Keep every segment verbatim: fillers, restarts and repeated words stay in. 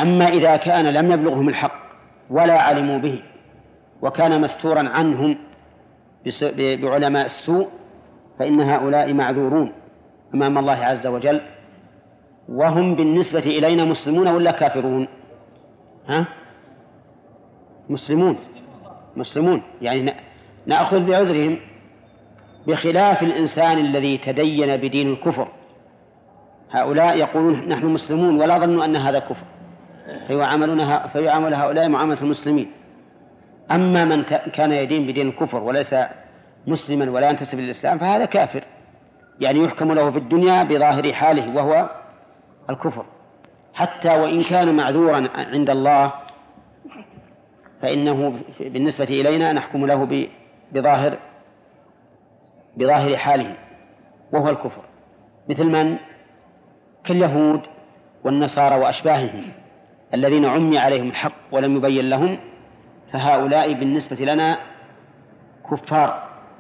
أما إذا كان لم يبلغهم الحق ولا علموا به وكان مستورا عنهم بعلماء السوء فإن هؤلاء معذورون أمام الله عز وجل، وهم بالنسبة إلينا مسلمون ولا كافرون؟ ها؟ مسلمون مسلمون يعني نأخذ بعذرهم، بخلاف الإنسان الذي تدين بدين الكفر. هؤلاء يقولون نحن مسلمون ولا ظنوا أن هذا كفر، فيعاملون فيعامل هؤلاء معاملة المسلمين. أما من كان يدين بدين الكفر وليس مسلما ولا ينتسب للإسلام فهذا كافر، يعني يحكم له في الدنيا بظاهر حاله وهو الكفر، حتى وإن كان معذورا عند الله فإنه بالنسبة إلينا نحكم له بظاهر بظاهر حاله وهو الكفر، مثل من؟ كاليهود والنصارى وأشباههم الذين عمي عليهم الحق ولم يبين لهم، فهؤلاء بالنسبة لنا كفار،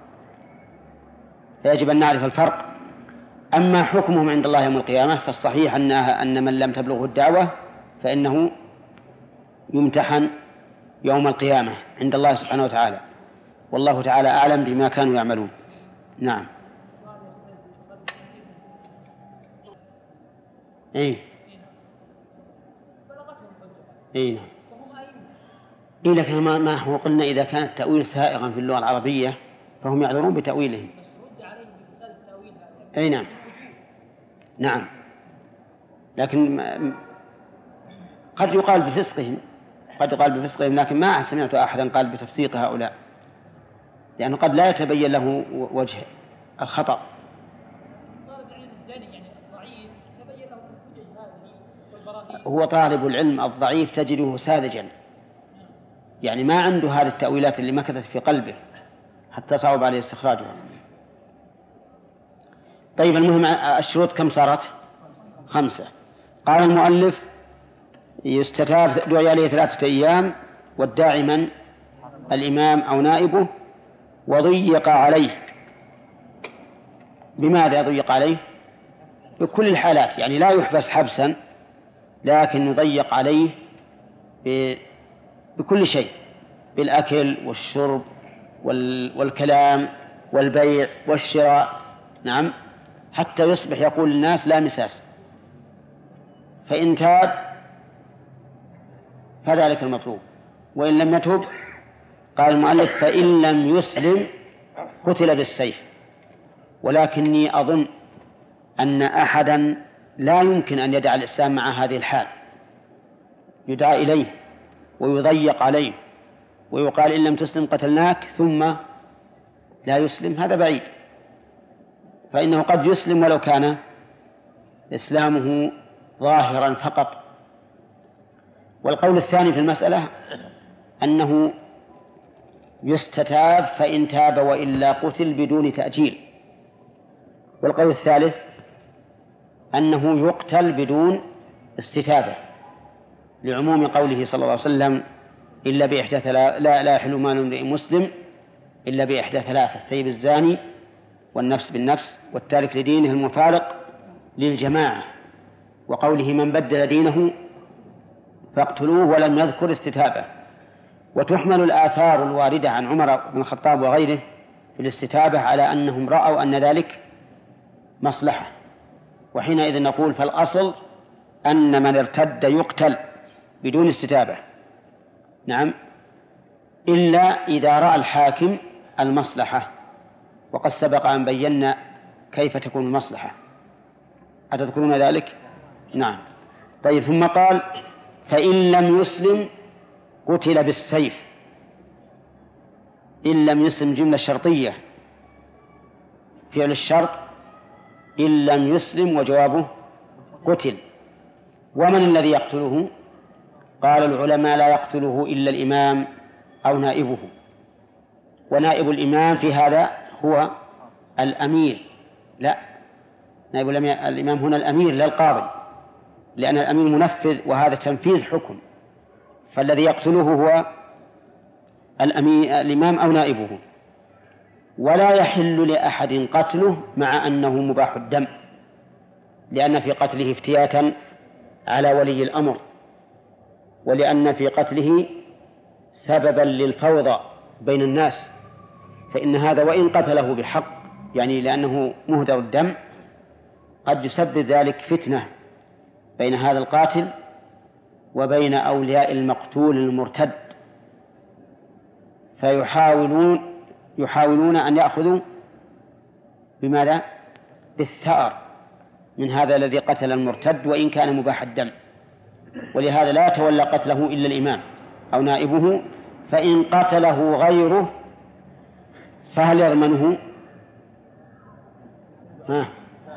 فيجب أن نعرف الفرق. أما حكمهم عند الله يوم القيامة فالصحيح أنها أن من لم تبلغه الدعوة فإنه يمتحن يوم القيامة عند الله سبحانه وتعالى، والله تعالى أعلم بما كانوا يعملون. نعم. إيه إيه نعم. إيه لكن ما ما هو قلنا إذا كان التأويل سائغا في اللغة العربية فهم يعذرون بتأويلهم. أي نعم نعم، لكن قد يقال بفسقهم قد يقال بفسقهم لكن ما سمعت أحدا قال بتفسيق هؤلاء، لأنه قد لا يتبين له وجه الخطأ. هو طالب العلم الضعيف تجده ساذجا، يعني ما عنده هذه التأويلات اللي مكثت في قلبه حتى صعب عليه استخراجها. طيب المهم الشروط كم صارت؟ خمسة. قال المؤلف يستتاب دعي عليه ثلاثة أيام، والداعي من؟ الإمام أو نائبه، وضيق عليه. بماذا ضيق عليه؟ بكل الحالات، يعني لا يحبس حبسا لكن يضيق عليه بكل شيء، بالأكل والشرب والكلام والبيع والشراء، نعم، حتى يصبح يقول الناس لا مساس. فإن تاب فذلك المطلوب، وإن لم يتب قال المؤلف فإن لم يسلم قتل بالسيف. ولكني أظن أن أحدا لا يمكن أن يدع الإسلام مع هذه الحال، يدعى إليه ويضيق عليه ويقال إن لم تسلم قتلناك ثم لا يسلم، هذا بعيد، فإنه قد يسلم ولو كان إسلامه ظاهرا فقط. والقول الثاني في المسألة أنه يستتاب فإن تاب وإلا قتل بدون تأجيل. والقول الثالث أنه يقتل بدون استتابة، لعموم قوله صلى الله عليه وسلم إلا بإحدى ثلاث لا لا يحل مال امرئ مسلم إلا بإحدى ثلاثة: الثيب الزاني والنفس بالنفس والتارك لدينه المفارق للجماعة، وقوله من بدل دينه فاقتلوه، ولم يذكر استتابة. وتحمل الآثار الواردة عن عمر بن الخطاب وغيره في الاستتابة على أنهم رأوا أن ذلك مصلحة، وحينئذ نقول فالأصل أن من ارتد يقتل بدون استتابة، نعم، إلا إذا رأى الحاكم المصلحة، وقد سبق أن بينا كيف تكون المصلحة، أتذكرون ذلك؟ نعم. طيب ثم قال فإن لم يسلم قتل بالسيف. إن لم يسلم جملة شرطية، فعل الشرط إن لم يسلم وجوابه قتل. ومن الذي يقتله؟ قال العلماء لا يقتله إلا الإمام أو نائبه، ونائب الإمام في هذا هو الأمير. لا، نائب الإمام هنا الأمير لا القاضي، لأن الأمير منفذ وهذا تنفيذ حكم، فالذي يقتله هو الإمام أو نائبه. ولا يحل لأحد قتله مع أنه مباح الدم، لأن في قتله افتياتا على ولي الأمر، ولأن في قتله سببا للفوضى بين الناس، فإن هذا وإن قتله بحق يعني لأنه مهدر الدم قد يسبب ذلك فتنة بين هذا القاتل وبين أولياء المقتول المرتد، فيحاولون يحاولون أن يأخذوا بماذا؟ بالثأر من هذا الذي قتل المرتد وإن كان مباح الدم، ولهذا لا يتولى قتله إلا الإمام أو نائبه، فإن قتله غيره فهل يضمنه؟ ها.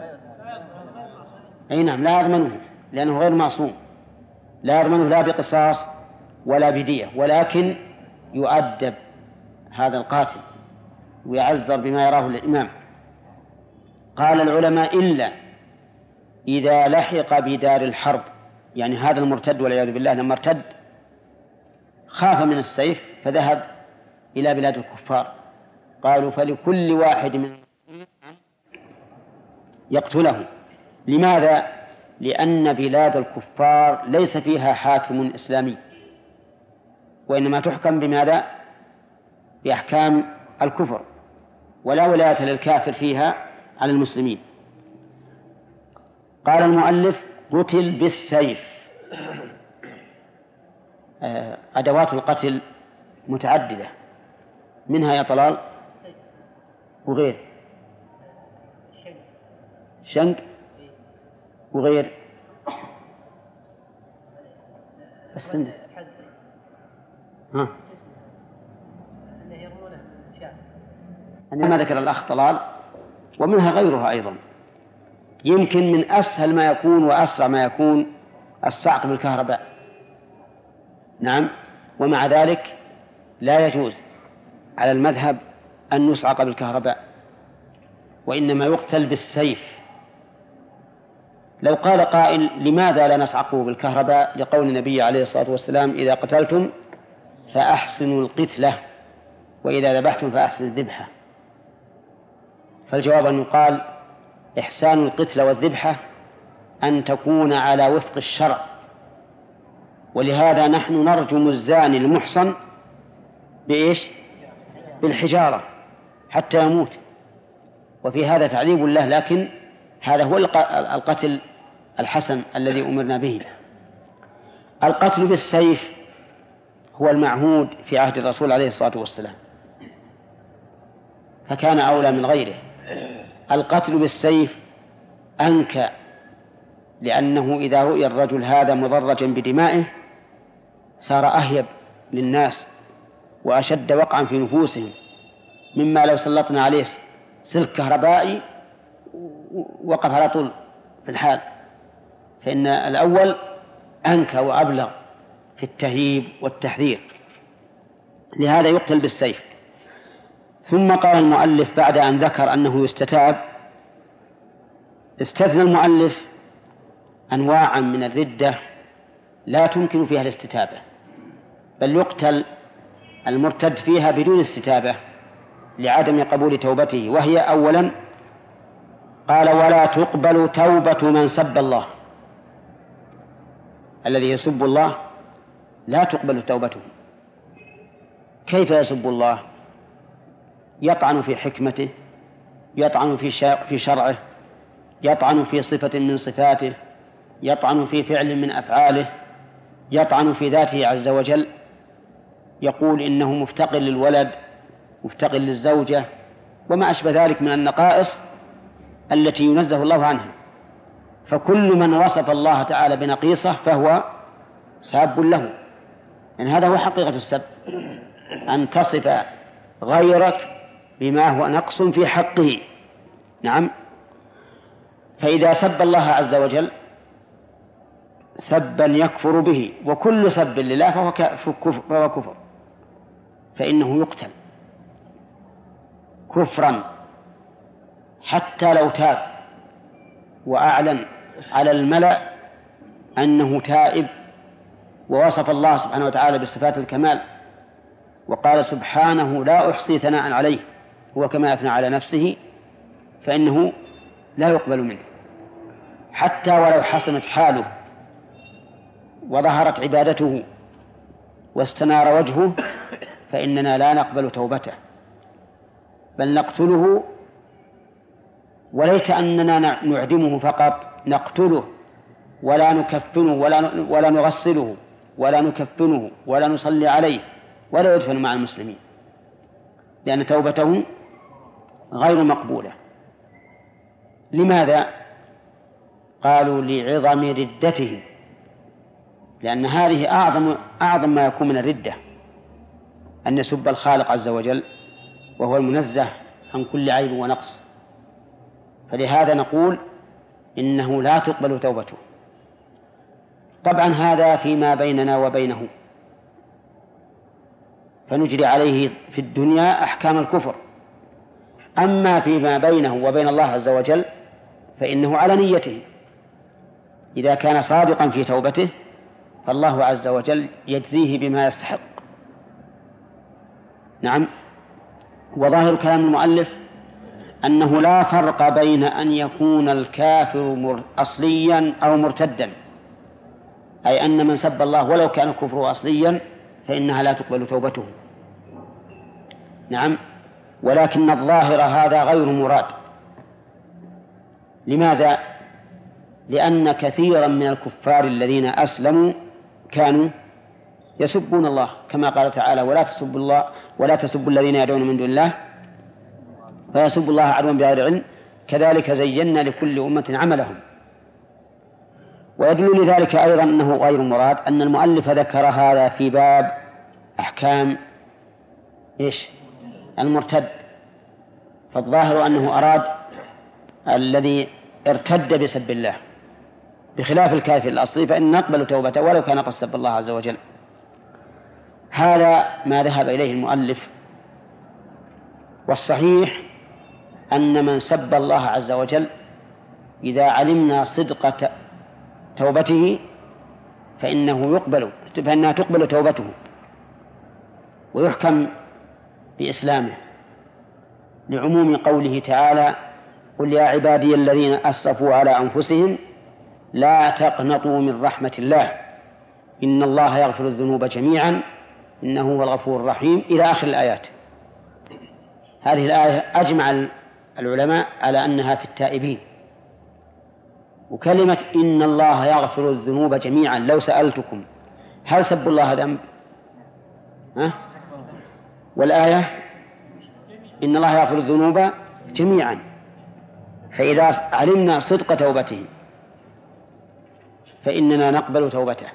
أي نعم لا يضمنه لأنه غير معصوم، لا يضمنه لا بقصاص ولا بدية، ولكن يؤدب هذا القاتل ويعذر بما يراه الإمام. قال العلماء إلا إذا لحق بدار الحرب، يعني هذا المرتد والعياذ بالله لما ارتد خاف من السيف فذهب إلى بلاد الكفار، قالوا فلكل واحد من يقتله. لماذا؟ لأن بلاد الكفار ليس فيها حاكم إسلامي، وإنما تحكم بماذا؟ بأحكام الكفر، ولا ولاية للكافر فيها على المسلمين. قال المؤلف قتل بالسيف. أدوات القتل متعددة، منها يا طلال وغير شنق وغير بس عنده ها ما ذكر الأخ طلال، ومنها غيرها أيضا. يمكن من أسهل ما يكون وأسرع ما يكون الصعق بالكهرباء، نعم، ومع ذلك لا يجوز على المذهب أن نصعق بالكهرباء، وإنما يقتل بالسيف. لو قال قائل لماذا لا نصعقه بالكهرباء؟ لقول النبي عليه الصلاة والسلام إذا قتلتم فأحسنوا القتلة وإذا ذبحتم فأحسنوا الذبحة. فالجواب أن يقال إحسان القتلة والذبحة أن تكون على وفق الشرع، ولهذا نحن نرجم الزاني المحصن بإيش؟ بالحجارة حتى يموت، وفي هذا تعذيب الله، لكن هذا هو القتل الحسن الذي أمرنا به. القتل بالسيف هو المعهود في عهد الرسول عليه الصلاة والسلام، فكان أولى من غيره. القتل بالسيف أنكى، لأنه إذا رؤي الرجل هذا مضرجا بدمائه صار أهيب للناس وأشد وقعا في نفوسهم مما لو سلطنا عليه سلك كهربائي وقف على طول في الحال. فإن الأول أنكى وأبلغ في التهييب والتحذير، لهذا يقتل بالسيف. ثم قال المؤلف بعد أن ذكر أنه يستتاب، استثنى المؤلف أنواعا من الردة لا تمكن فيها الاستتابة، بل يقتل المرتد فيها بدون استتابة لعدم قبول توبته، وهي أولا قال ولا تقبل توبة من سب الله. الذي يسب الله لا تقبل توبته. كيف يسب الله؟ يطعن في حكمته، يطعن في شرعه، يطعن في صفة من صفاته، يطعن في فعل من أفعاله، يطعن في ذاته عز وجل، يقول إنه مفتقر للولد، مفتقر للزوجة، وما أشبه ذلك من النقائص التي ينزه الله عنها. فكل من وصف الله تعالى بنقيصة فهو ساب له، يعني هذا هو حقيقة السب، أن تصف غيرك بما هو نقص في حقه. نعم. فإذا سب الله عز وجل سبا يكفر به، وكل سب لله فهو كفر, فهو كفر فإنه يقتل كفرا حتى لو تاب وأعلن على الملأ أنه تائب ووصف الله سبحانه وتعالى بصفات الكمال وقال سبحانه لا أحصي ثناء عليه هو كما أثنى على نفسه، فإنه لا يقبل منه حتى ولو حسنت حاله وظهرت عبادته واستنار وجهه فإننا لا نقبل توبته، بل نقتله، وليت أننا نعدمه فقط، نقتله ولا نكفنه ولا ولا نغسله ولا نكفنه ولا نصلي عليه ولا يدفن مع المسلمين، لأن توبته غير مقبولة. لماذا؟ قالوا لعظم ردته، لأن هذه أعظم أعظم ما يكون من الردة، أن يسب الخالق عز وجل وهو المنزه عن كل عيب ونقص. فلهذا نقول إنه لا تقبل توبته. طبعا هذا فيما بيننا وبينه، فنجري عليه في الدنيا أحكام الكفر. أما فيما بينه وبين الله عز وجل فإنه على نيته، إذا كان صادقا في توبته فالله عز وجل يجزيه بما يستحق. نعم. وظاهر كلام المؤلف أنه لا فرق بين أن يكون الكافر أصليا أو مرتدا، أي أن من سب الله ولو كان كفره أصليا فإنها لا تقبل توبته. نعم. ولكن الظاهر هذا غير مراد. لماذا؟ لأن كثيرا من الكفار الذين أسلموا كانوا يسبون الله، كما قال تعالى: ولا تسبوا الله ولا تسبوا الذين يدعون من دون الله فيسبوا الله عدوا بغير علم كذلك زينا لكل أمة عملهم. ويدل لذلك أيضا أنه غير مراد أن المؤلف ذكر هذا في باب أحكام إيش؟ المرتد. فالظاهر أنه أراد الذي ارتد بسب الله، بخلاف الكافر الأصلي فإن نقبل توبته ولو كان قد سب الله عز وجل. هذا ما ذهب إليه المؤلف. والصحيح أن من سب الله عز وجل إذا علمنا صدق توبته فإنه يقبل فإنها تقبل توبته ويحكم بإسلامه، لعموم قوله تعالى: قل يا عبادي الذين أسرفوا على أنفسهم لا تقنطوا من رحمة الله إن الله يغفر الذنوب جميعا إنه هو الغفور الرحيم، إلى آخر الآيات. هذه الآية أجمع العلماء على أنها في التائبين. وكلمة إن الله يغفر الذنوب جميعا، لو سألتكم هل سب الله ذنب؟ ها؟ والآية إن الله يغفر الذنوب جميعا. فإذا علمنا صدق توبته فإننا نقبل توبته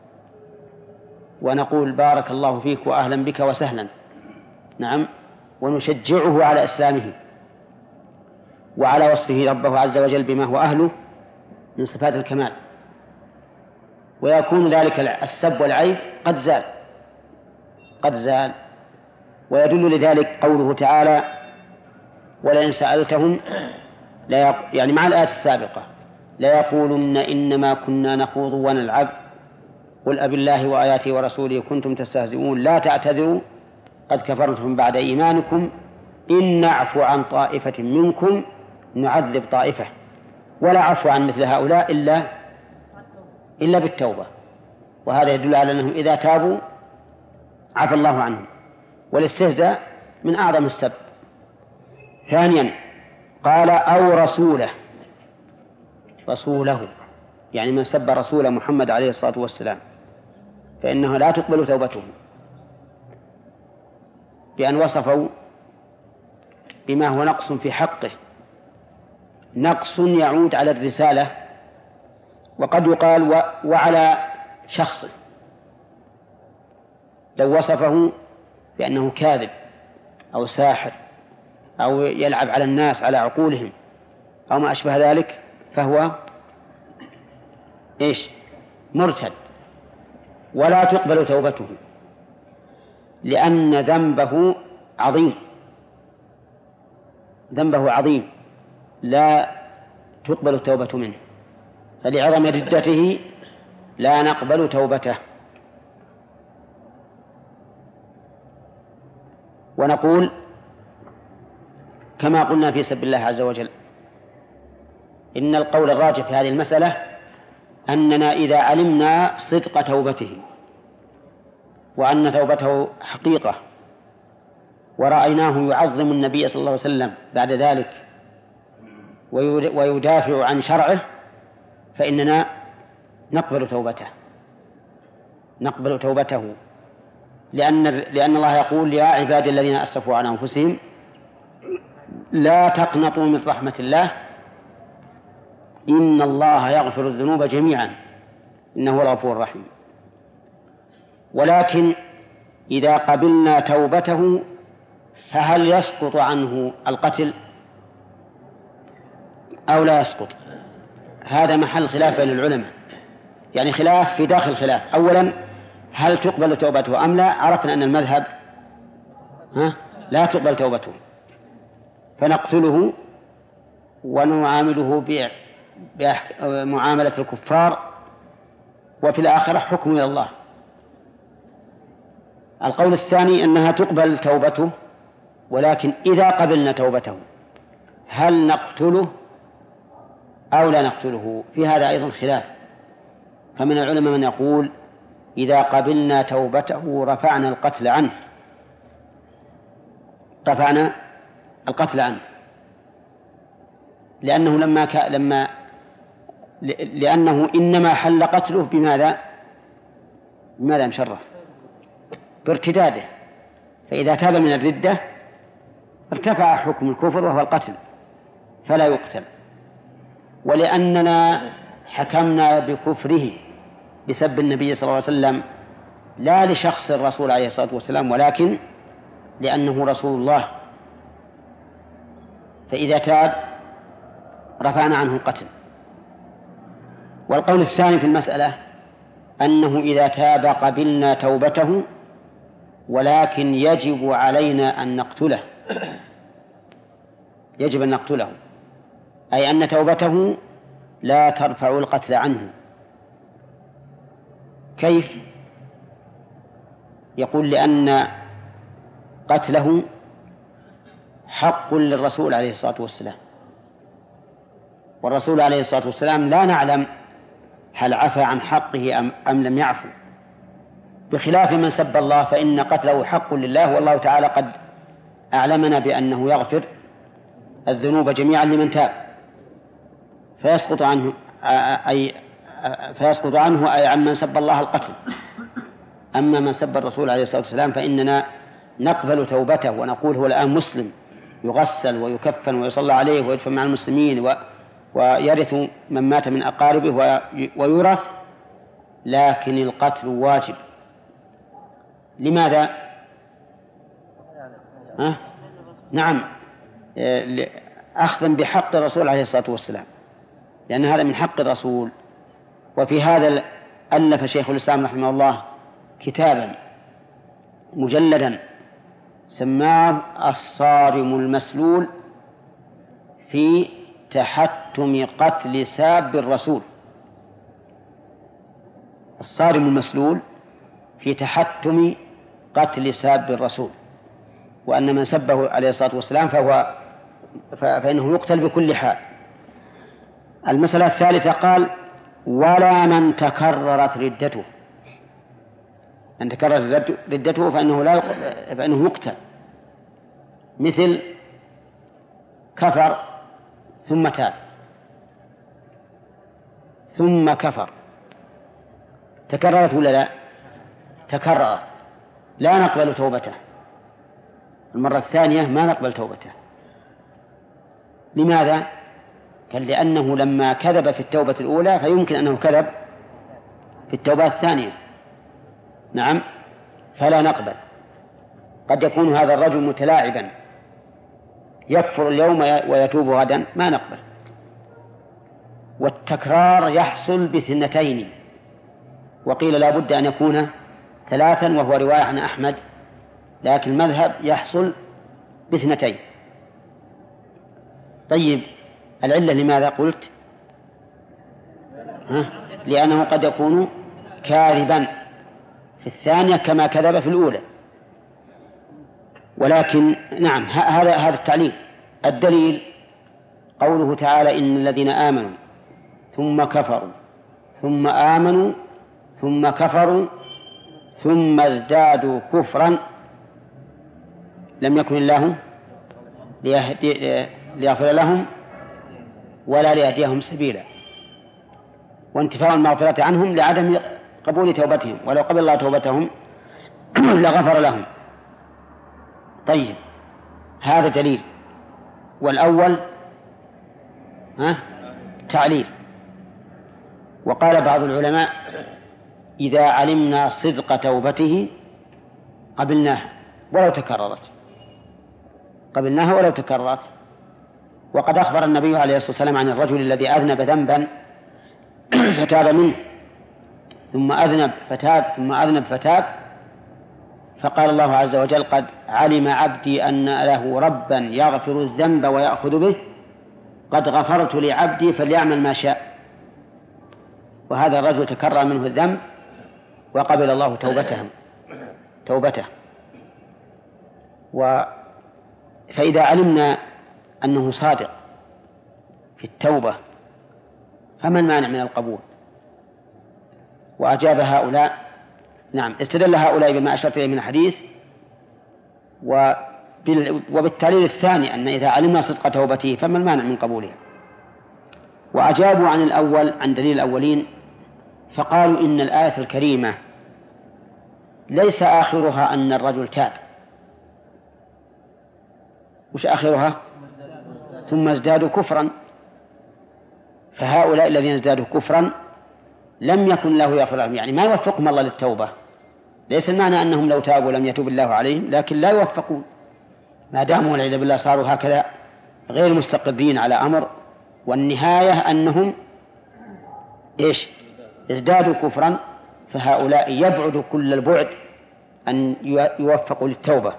ونقول: بارك الله فيك وأهلا بك وسهلا. نعم. ونشجعه على إسلامه وعلى وصفه ربه عز وجل بما هو أهله من صفات الكمال، ويكون ذلك السب والعيب قد زال قد زال ويدل لذلك قوله تعالى: ولئن سألتهم لا يق... يعني مع الآية السابقة: لا يقولن إنما كنا نخوض ونلعب قل أب الله وآياته ورسوله كنتم تستهزئون لا تعتذروا قد كفرتم بعد إيمانكم إن نعفو عن طائفة منكم نعذب طائفة ولا عفو عن مثل هؤلاء إلا إلا بالتوبة. وهذا يدل على أنهم إذا تابوا عفى الله عنهم. والاستهزاء من أعظم السب. ثانيا قال: أو رسوله، رسوله يعني من سب رسول محمد عليه الصلاة والسلام فإنه لا تقبل توبته، بأن وصفوا بما هو نقص في حقه، نقص يعود على الرسالة، وقد يقال وعلى شخصه. لو وصفه بأنه كاذب أو ساحر أو يلعب على الناس على عقولهم أو ما أشبه ذلك فهو إيش؟ مرتد، ولا تقبل توبته، لأن ذنبه عظيم ذنبه عظيم لا تقبل التوبة منه، فلعظم ردته لا نقبل توبته. ونقول كما قلنا في سب الله عز وجل: إن القول الراجح في هذه المسألة أننا إذا علمنا صدق توبته وأن توبته حقيقة، ورأيناه يعظم النبي صلى الله عليه وسلم بعد ذلك ويدافع عن شرعه، فإننا نقبل توبته نقبل توبته لأن لأن الله يقول: يا عبادي الذين أسرفوا على أنفسهم لا تقنطوا من رحمة الله إن الله يغفر الذنوب جميعا إنه هو الغفور الرحيم. ولكن إذا قبلنا توبته فهل يسقط عنه القتل أو لا يسقط؟ هذا محل خلاف بين العلماء، يعني خلاف في داخل خلاف. أولا، هل تقبل توبته أم لا؟ عرفنا أن المذهب ها لا تقبل توبته، فنقتله ونعامله بمعاملة الكفار، وفي الآخرة حكم إلى الله. القول الثاني أنها تقبل توبته، ولكن إذا قبلنا توبته هل نقتله أو لا نقتله؟ في هذا أيضا خلاف. فمن العلماء من يقول: إذا قبلنا توبته رفعنا القتل عنه رفعنا القتل عنه لأنه لما ك... لما لأنه إنما حل قتله بماذا؟ بماذا مشرف؟ بارتداده. فإذا تاب من الردة ارتفع حكم الكفر وهو القتل فلا يقتل. ولأننا حكمنا بكفره بسب النبي صلى الله عليه وسلم لا لشخص الرسول عليه الصلاة والسلام، ولكن لأنه رسول الله، فإذا تاب رفعنا عنه القتل. والقول الثاني في المسألة أنه إذا تاب قبلنا توبته، ولكن يجب علينا أن نقتله يجب أن نقتله أي أن توبته لا ترفع القتل عنه. كيف؟ يقول: لأن قتله حق للرسول عليه الصلاة والسلام، والرسول عليه الصلاة والسلام لا نعلم هل عفى عن حقه أم, أم لم يعفو، بخلاف من سب الله فإن قتله حق لله، والله تعالى قد أعلمنا بأنه يغفر الذنوب جميعا لمن تاب، فيسقط عنه أي فيسقط عنه أي عن من سب الله القتل. أما من سب الرسول عليه الصلاة والسلام فإننا نقبل توبته ونقول: هو الآن مسلم، يغسل ويكفن ويصلى عليه ويدفن مع المسلمين و... ويرث من مات من أقاربه و... ويورث، لكن القتل واجب. لماذا؟ ها؟ نعم، أخذا بحق الرسول عليه الصلاة والسلام، لأن هذا من حق الرسول. وفي هذا ألف شيخ الإسلام رحمه الله كتابا مجلدا سماه الصارم المسلول في تحتم قتل ساب الرسول. الصارم المسلول في تحتم قتل ساب الرسول، وأن من سبه عليه الصلاة والسلام فهو فإنه يقتل بكل حال. المسألة الثالثة قال: ولا من تكررت ردته، من تكررت ردته فإنه لا فإنه يقتل، مثل كفر ثم تاب ثم كفر، تكررت ولا لا؟ تكررت، لا نقبل توبته المرة الثانية، ما نقبل توبته. لماذا؟ قال: لأنه لما كذب في التوبة الأولى فيمكن أنه كذب في التوبة الثانية. نعم، فلا نقبل. قد يكون هذا الرجل متلاعبا يكفر اليوم ويتوب غدا، ما نقبل. والتكرار يحصل باثنتين، وقيل لا بد أن يكون ثلاثا، وهو رواية عن أحمد، لكن المذهب يحصل باثنتين. طيب، العلة لماذا قلت؟ ها؟ لأنه قد يكون كاذبا في الثانية كما كذب في الأولى. ولكن نعم، هذا هذا التعليل. الدليل قوله تعالى: إن الذين آمنوا ثم كفروا ثم آمنوا ثم كفروا ثم ازدادوا كفرا لم يكن الله ليغفر لهم ولا ليهديهم سبيلا، وانتفاء المغفرة عنهم لعدم قبول توبتهم، ولو قبل الله توبتهم لغفر لهم. طيب، هذا دليل. والأول ها تعليل. وقال بعض العلماء إذا علمنا صدق توبته قبلناها ولو تكررت، قبلناها ولو تكررت. وقد أخبر النبي عليه الصلاة والسلام عن الرجل الذي أذنب ذنبا فتاب منه، ثم أذنب فتاب، ثم أذنب فتاب، فقال الله عز وجل قد علم عبدي أن له ربا يغفر الذنب ويأخذ به، قد غفرت لعبدي فليعمل ما شاء. وهذا الرجل تكرر منه الذنب وقبل الله توبته توبته و فإذا علمنا أنه صادق في التوبة فما المانع من القبول؟ وأجاب هؤلاء نعم استدل هؤلاء بما أشرت إليه من الحديث، وبالتعليل الثاني أن إذا علمنا صدق توبته فما المانع من قبولها. وأجابوا عن الأول عن دليل الأولين فقالوا إن الآية الكريمة ليس آخرها أن الرجل تاب، وش آخرها؟ ثم ازدادوا كفرا، فهؤلاء الذين ازدادوا كفرا لم يكن له يغفر لهم، يعني ما يوفقهم الله للتوبة. ليس المعنى أنهم لو تابوا لم يتوب الله عليهم، لكن لا يوفقون ما داموا والعياذ بالله صاروا هكذا غير مستقرين على أمر، والنهاية أنهم إيش؟ ازدادوا كفرا. فهؤلاء يبعد كل البعد أن يوفقوا للتوبة.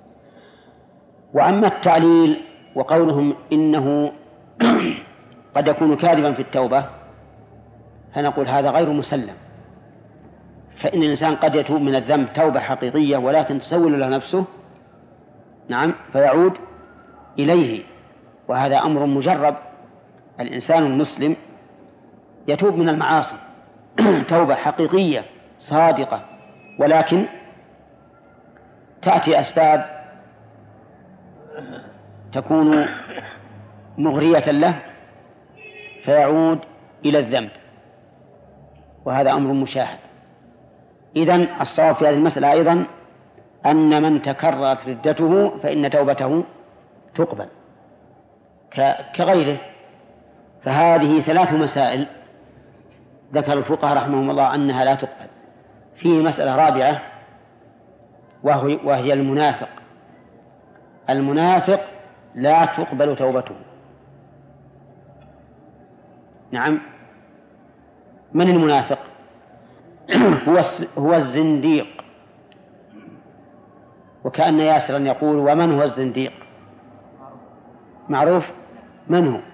وأما التعليل وقولهم إنه قد يكون كاذبا في التوبة فنقول هذا غير مسلم، فإن الإنسان قد يتوب من الذنب توبة حقيقية ولكن تسول له نفسه نعم فيعود إليه، وهذا أمر مجرب. الإنسان المسلم يتوب من المعاصي توبة حقيقية صادقة، ولكن تأتي أسباب تكون مغرية له فيعود إلى الذنب، وهذا أمر مشاهد. إذن الصواب في هذه المسألة أيضا أن من تكررت ردته فإن توبته تقبل كغيره. فهذه ثلاث مسائل ذكر الفقهاء رحمهم الله أنها لا تقبل. في مسألة رابعة وهي المنافق. المنافق لا تقبل توبته. نعم، من المنافق؟ هو هو الزنديق. وكأن ياسرا يقول ومن هو الزنديق؟ معروف من هو؟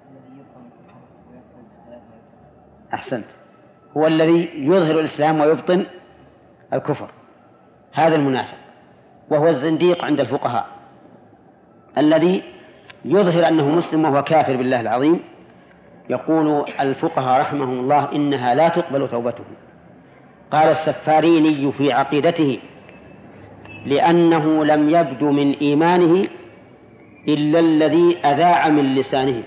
أحسنت، هو الذي يظهر الإسلام ويبطن الكفر، هذا المنافق. وهو الزنديق عند الفقهاء الذي يظهر أنه مسلم وهو كافر بالله العظيم. يقول الفقهاء رحمهم الله إنها لا تقبل توبته. قال السفاريني في عقيدته لأنه لم يبدو من إيمانه إلا الذي أذاع من لسانه.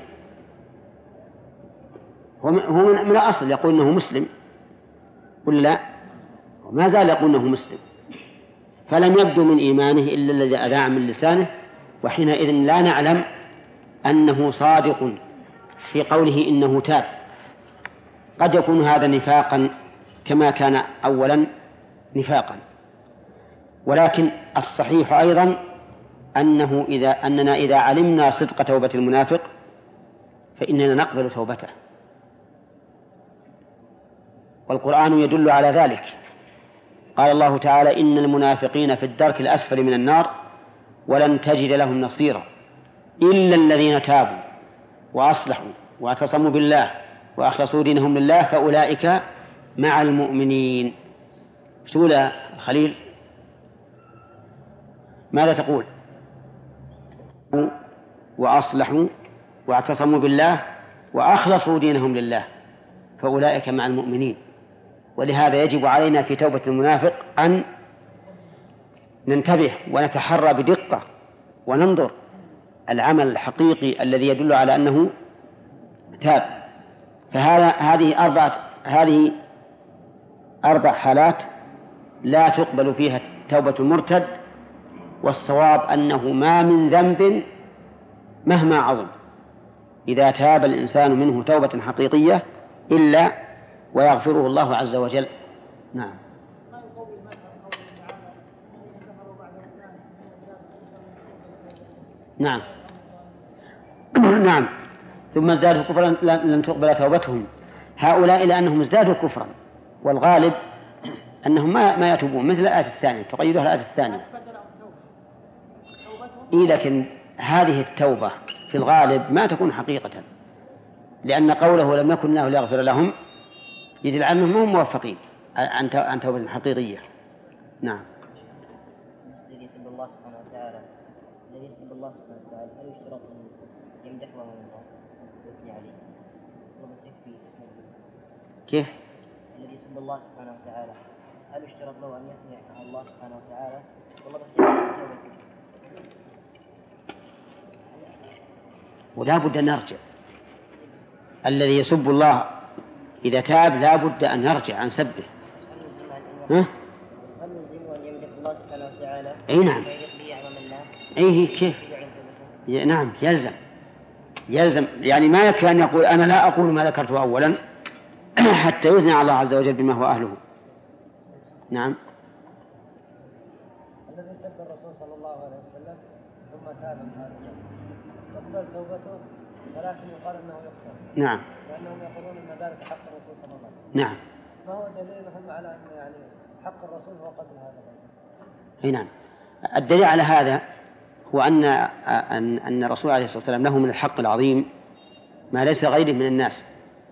هو من الأصل يقول أنه مسلم ولا لا؟ ما زال يقول أنه مسلم، فلم يبدو من إيمانه إلا الذي أذاع من لسانه، وحينئذ لا نعلم أنه صادق في قوله إنه تاب. قد يكون هذا نفاقا كما كان أولا نفاقا. ولكن الصحيح أيضا أنه إذا أننا إذا علمنا صدق توبة المنافق فإننا نقبل توبته، والقرآن يدل على ذلك. قال الله تعالى إن المنافقين في الدرك الأسفل من النار ولن تجد لهم نصيرا إلا الذين تابوا وأصلحوا واعتصموا بالله وأخلصوا دينهم لله فأولئك مع المؤمنين. سؤال خليل ماذا تقول؟ وأصلحوا واعتصموا بالله وأخلصوا دينهم لله فأولئك مع المؤمنين. ولهذا يجب علينا في توبة المنافق أن ننتبه ونتحرى بدقة وننظر العمل الحقيقي الذي يدل على أنه تاب. فهذا هذه أربعة هذه أربع حالات لا تقبل فيها توبة المرتد، والصواب أنه ما من ذنب مهما عظم إذا تاب الإنسان منه توبة حقيقية إلا ويغفره الله عز وجل. نعم. نعم. نعم. ثم ازدادوا كفرا لن تقبل توبتهم هؤلاء لأنهم ازدادوا كفرا، والغالب أنهم ما ما يتوبون، مثل الآية الثانية تقيدها الآية الثانية. إيه لكن هذه التوبة في الغالب ما تكون حقيقة، لأن قوله لم يكن الله ليغفر لهم يدل على أنهم هم موفقين عن توبة حقيقية. نعم. الذي يسب الله سبحانه وتعالى الذي يسب الله سبحانه وتعالى هل يشترط أن يمدحه من الله ويثني عليه؟ وبس يكفي كيف؟ الذي يسب الله سبحانه وتعالى هل يشترط له أن يثني على الله سبحانه وتعالى والله بس يكفي؟ ولا بد أن نرجع. الذي يسب الله إذا تاب لا بد أن يرجع عن سبه. ها؟ الله سبحانه وتعالى. أي نعم. أي كيف؟ نعم يلزم يلزم يعني ما يكفي أن يقول أنا لا أقول ما ذكرته أولا حتى يثني على الله عز وجل بما هو أهله. نعم. الذي سب الرسول صلى الله عليه وسلم ثم تاب من هذا تقبل توبته ولكن يقال أنه يقتل. نعم. لأنهم يقولون أن ذلك حق الرسول صلى الله عليه وسلم. نعم. ما هو دليلهم على أن يعني حق الرسول هو قتل هذا الرجل؟ أي نعم. الدليل على هذا هو أن أن أن الرسول عليه الصلاة والسلام له من الحق العظيم ما ليس غيره من الناس،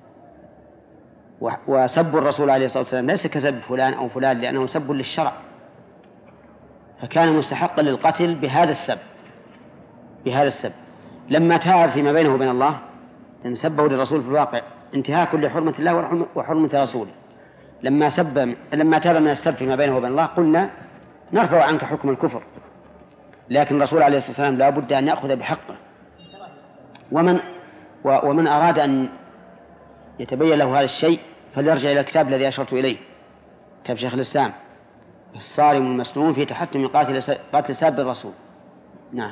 وسب الرسول عليه الصلاة والسلام ليس كسب فلان أو فلان لأنه سب للشرع، فكان مستحقا للقتل بهذا السب بهذا السب لما تاب فيما بينه وبين الله أن سبه للرسول في الواقع انتهاك لحرمة الله وحرمة رسوله. لما سب لما تاب من السب فيما بينه وبين الله قلنا نرفع عنك حكم الكفر، لكن الرسول عليه الصلاة والسلام لا بد أن يأخذ بحقه. ومن ومن أراد أن يتبين له هذا الشيء فليرجع إلى الكتاب الذي أشرت إليه، كتاب شيخ الإسلام الصارم المسلوم في تحتم قاتل قاتل ساب الرسول. نعم.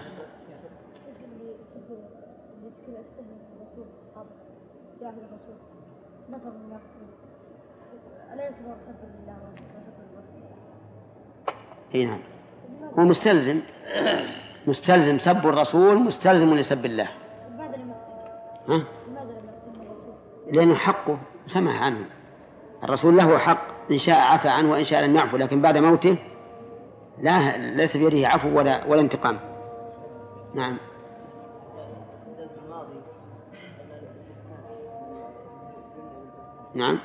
نعم. هو مستلزم مستلزم سب الرسول مستلزم لسب الله. ها؟ لأنه حقه سمح عنه، الرسول له حق إن شاء عفى عنه وإن شاء لم يعفو، لكن بعد موته لا ليس بيده عفو ولا ولا انتقام. نعم. نعم.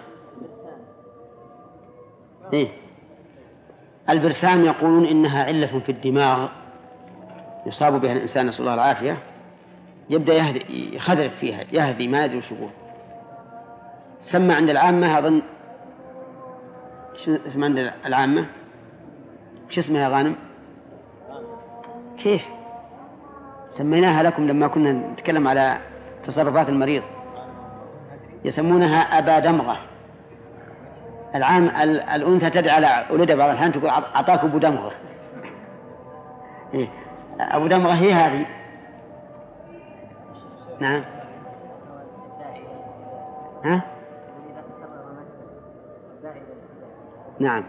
إيه؟ البرسام يقولون إنها علة في الدماغ يصاب بها الإنسان نسأل الله العافية، يبدأ يهدي يخذرف فيها يهدي ما يدري وش يقول. سمى عند العامة أظن اسم عند العامة وش اسمها يا غانم؟ كيف سميناها لكم لما كنا نتكلم على تصرفات المريض؟ يسمونها أبا دمغة. العام الأنثى تدعى على ولدها بعض الأحيان تقول أعطاك أبو دمغة. إيه؟ أبو دمغة هي هذه. نعم. ها؟ نعم.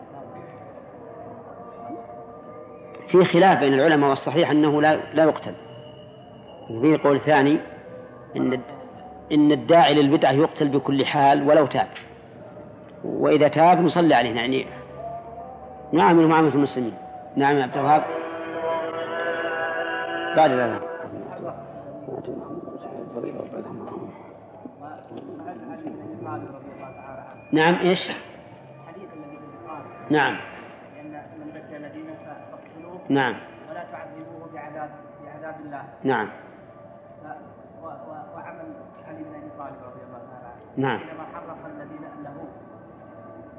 في خلاف بين العلماء والصحيح أنه لا لا يقتل. في قول ثاني إن إن الداعي للبدعة يقتل بكل حال ولو تاب، وإذا تاب نصلي عليه يعني نعمل معاملة المسلمين. نعم يا عبد الوهاب. بعد ذلك نعم إيش؟ نعم. من بدل دينه فاقتلوه. نعم. ولا تعذبوه بعذاب بعذاب الله. نعم. وعمل علي بن ابي طالب رضي الله تعالى عنه. نعم. حينما حرق الذين ألهوه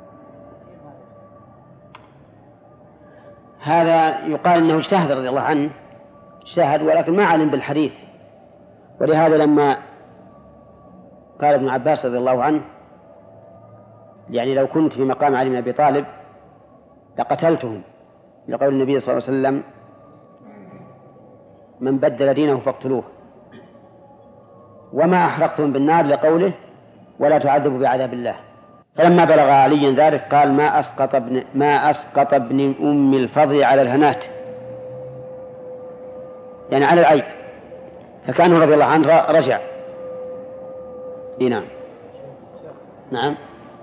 هذا يقال أنه اجتهد رضي الله عنه، اجتهد ولكن ما علم بالحديث. ولهذا لما قال ابن عباس رضي الله عنه يعني لو كنت في مقام علي بن أبي طالب لقتلتهم، لقول النبي صلى الله عليه وسلم من بدل دينه فاقتلوه، وما أحرقتهم بالنار لقوله ولا تعذبوا بعذاب الله. فلما بلغ علي ذلك قال ما أسقط ابن, ما أسقط ابن أم الفضل على الهنات، يعني على العيب، فكان رضي الله عنه رجع. إيه نعم نعم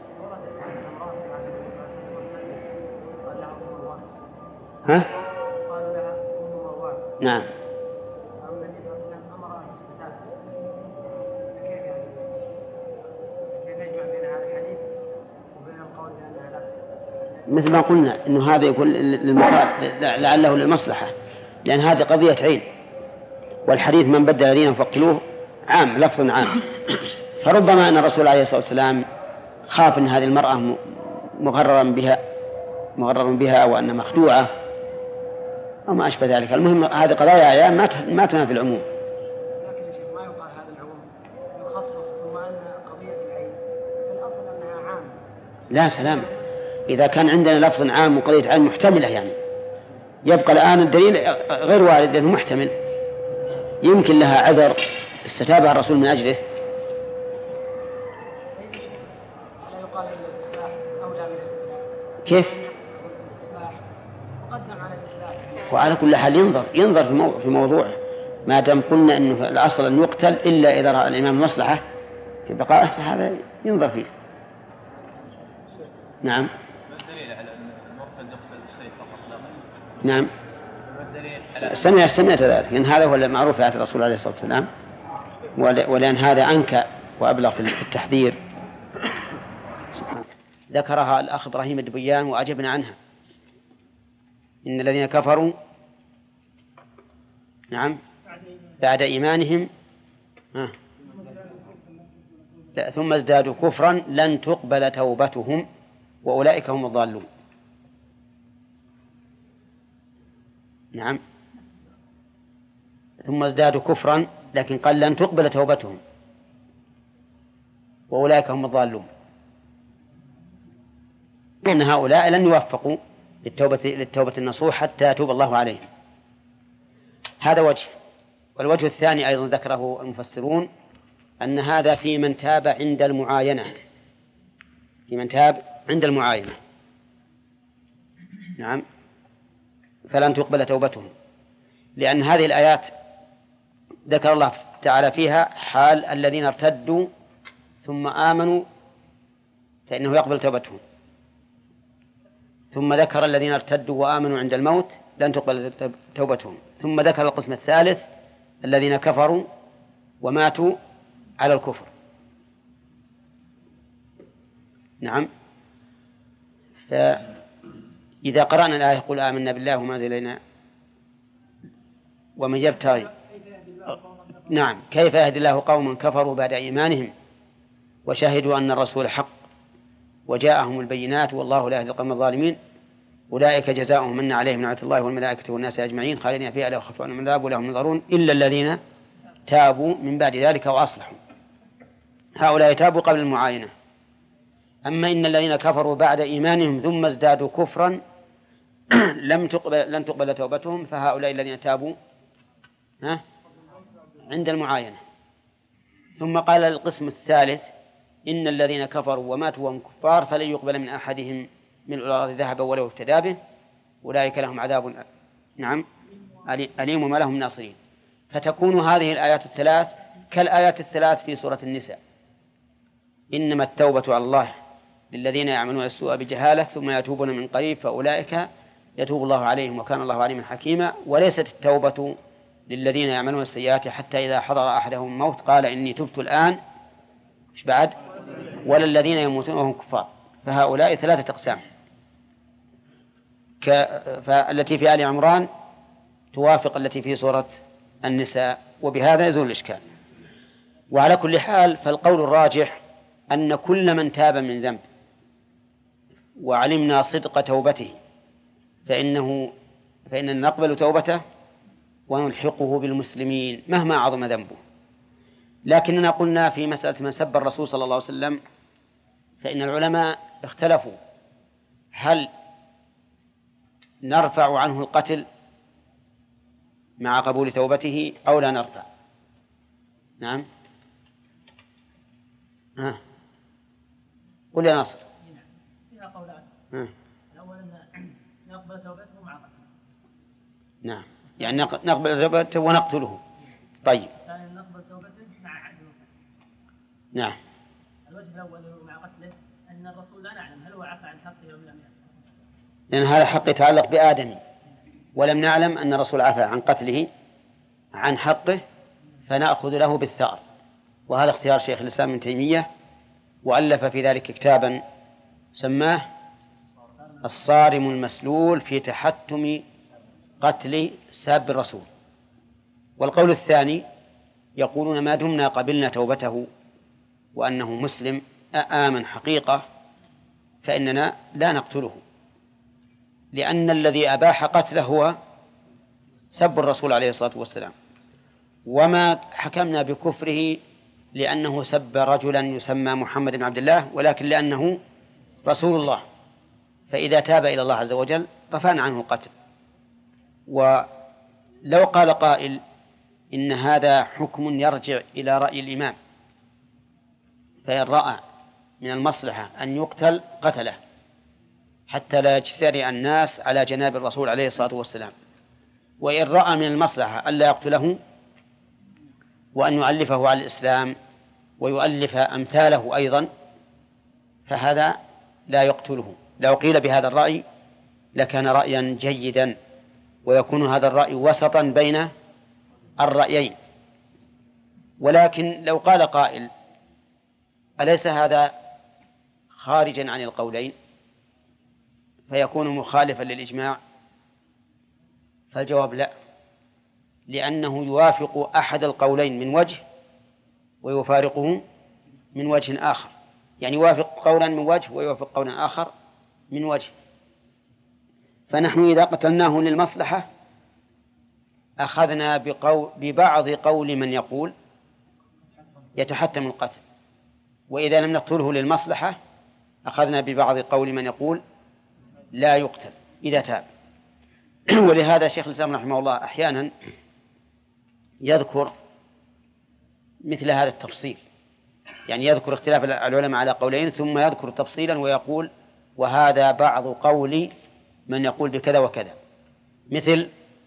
ها نعم مثل ما قلنا إنه هذا يكون لعله للمصلحة، لأن هذه قضية عين، والحديث من بدل دينه فاقتلوه عام، لفظ عام. فربما أن الرسول عليه الصلاة والسلام خاف أن هذه المرأة مغررا بها مغرر بها أو أن مخدوعة أو ما أشبه ذلك. المهم هذه قضايا أيام ما تنافي العموم. لكن الشيخ ما يقال هذا العموم يخصص ثم أن قضية العين الأصل أنها عام. لا سلام، إذا كان عندنا لفظ عام وقضية عين محتملة يعني يبقى الآن الدليل غير وارد لأنه محتمل، يمكن لها عذر استتابع الرسول من أجله. كيف؟ وعلى كل حال ينظر ينظر في, مو... في موضوعه، ما دام قلنا أنه الأصل أن يقتل إلا إذا رأى الإمام المصلحة في بقائه فهذا ينظر فيه. نعم. ما الدليل على أن المرتد يقتل بالسيف فقط؟ نعم. سمعت سمعت ذلك، لأن هذا هو المعروف في عهد الرسول عليه الصلاة والسلام، ولأن هذا أنكى وأبلغ في التحذير. سبحانه. ذكرها الأخ إبراهيم الدبيان وأجبنا عنها. إن الذين كفروا نعم بعد إيمانهم ها لا ثم ازدادوا كفرا لن تقبل توبتهم وأولئك هم الضالون. نعم ثم ازدادوا كفرا لكن قال لن تقبل توبتهم وأولئك هم الضالون، لأن هؤلاء لن يوفقوا للتوبة, للتوبة النصوح حتى يتوب الله عليهم. هذا وجه. والوجه الثاني أيضا ذكره المفسرون أن هذا في من تاب عند المعاينة، في من تاب عند المعاينة نعم فلن تقبل توبتهم، لأن هذه الآيات ذكر الله تعالى فيها حال الذين ارتدوا ثم آمنوا فإنه يقبل توبتهم، ثم ذكر الذين ارتدوا وآمنوا عند الموت لن تقبل توبتهم، ثم ذكر القسم الثالث الذين كفروا وماتوا على الكفر. نعم فإذا قرأنا الآية قل آمنا بالله وما أنزل إلينا ومن يبتغي نعم كيف يهدي الله قوما كفروا بعد إيمانهم وشهدوا أن الرسول حق وجاءهم البينات والله لا يهدي القوم الظالمين أولئك جزاؤهم من عليهم لعنة الله والملائكة والناس أجمعين خالدين فيها لا يخفف عنهم العذاب ولا هم ينظرون إلا الذين تابوا من بعد ذلك وأصلحوا، هؤلاء تابوا قبل المعاينة. أما إن الذين كفروا بعد إيمانهم ثم ازدادوا كفرا لم تقبل لن تقبل توبتهم فهؤلاء الذين تابوا ها عند المعاينة. ثم قال القسم الثالث إن الذين كفروا وماتوا وهم كفار فلن يقبل من أحدهم من الأرض ذهبا ولو افتدى به أولئك لهم عذاب نعم أليم وما لهم ناصرين. فتكون هذه الآيات الثلاث كالآيات الثلاث في سورة النساء، إنما التوبة على الله للذين يعملون السوء بجهالة ثم يتوبون من قريب فأولئك يتوب الله عليهم وكان الله عليما حكيما. وليست التوبة للذين يعملون السيئات حتى إذا حضر أحدهم الموت قال إني تبت الآن إيش بعد ولا الذين يموتون وهم كفار، فهؤلاء ثلاثة أقسام. فالتي في آل عمران توافق التي في سورة النساء، وبهذا يزول الإشكال. وعلى كل حال فالقول الراجح أن كل من تاب من ذنب وعلمنا صدق توبته فإنه فإننا نقبل توبته ونلحقه بالمسلمين مهما عظم ذنبه. لكننا قلنا في مسألة من سب الرسول صلى الله عليه وسلم فإن العلماء اختلفوا هل نرفع عنه القتل مع قبول توبته أو لا نرفع. نعم ها قل يا ناصر. فيها قولان. الأول أن نقبل توبته مع قتله. نعم يعني نقبل توبته ونقتله. طيب. ثانيا نقبل توبته مع عدله. نعم. الوجه الأول مع قتله أن الرسول لا نعلم هل هو عفى عن حقه أو لم يعفى. لأن هذا حق يتعلق بآدم ولم نعلم أن الرسول عفى عن قتله عن حقه فنأخذ له بالثأر. وهذا اختيار شيخ الإسلام ابن تيمية وألف في ذلك كتابا سماه الصارم المسلول في تحتم قتل ساب الرسول. والقول الثاني يقولون ما دمنا قبلنا توبته وأنه مسلم آمن حقيقة فإننا لا نقتله، لأن الذي أباح قتله هو سب الرسول عليه الصلاة والسلام، وما حكمنا بكفره لأنه سب رجلا يسمى محمد بن عبد الله ولكن لأنه رسول الله، فإذا تاب إلى الله عز وجل رفعنا عنه القتل. ولو قال قائل إن هذا حكم يرجع إلى رأي الإمام فإن رأى من المصلحة أن يقتل قتله حتى لا يجترئ الناس على جناب الرسول عليه الصلاة والسلام، وإن رأى من المصلحة ألا يقتله وأن يؤلفه على الإسلام ويؤلف أمثاله أيضا فهذا لا يقتله. لو قيل بهذا الرأي لكان رأيا جيدا ويكون هذا الرأي وسطا بين الرأيين. ولكن لو قال قائل أليس هذا خارجا عن القولين فيكون مخالفا للإجماع؟ فالجواب لا، لأنه يوافق أحد القولين من وجه ويفارقه من وجه آخر، يعني يوافق قولا من وجه ويوافق قولا آخر من وجه. فنحن إذا قتلناه للمصلحة أخذنا بقول ببعض قول من يقول يتحتم القتل، وإذا لم نقتله للمصلحة أخذنا ببعض قول من يقول لا يقتل إذا تاب. ولهذا شيخ الإسلام رحمه الله أحيانا يذكر مثل هذا التفصيل، يعني يذكر اختلاف العلماء على قولين ثم يذكر تفصيلا ويقول وهذا بعض قول من يقول بكذا وكذا، مثل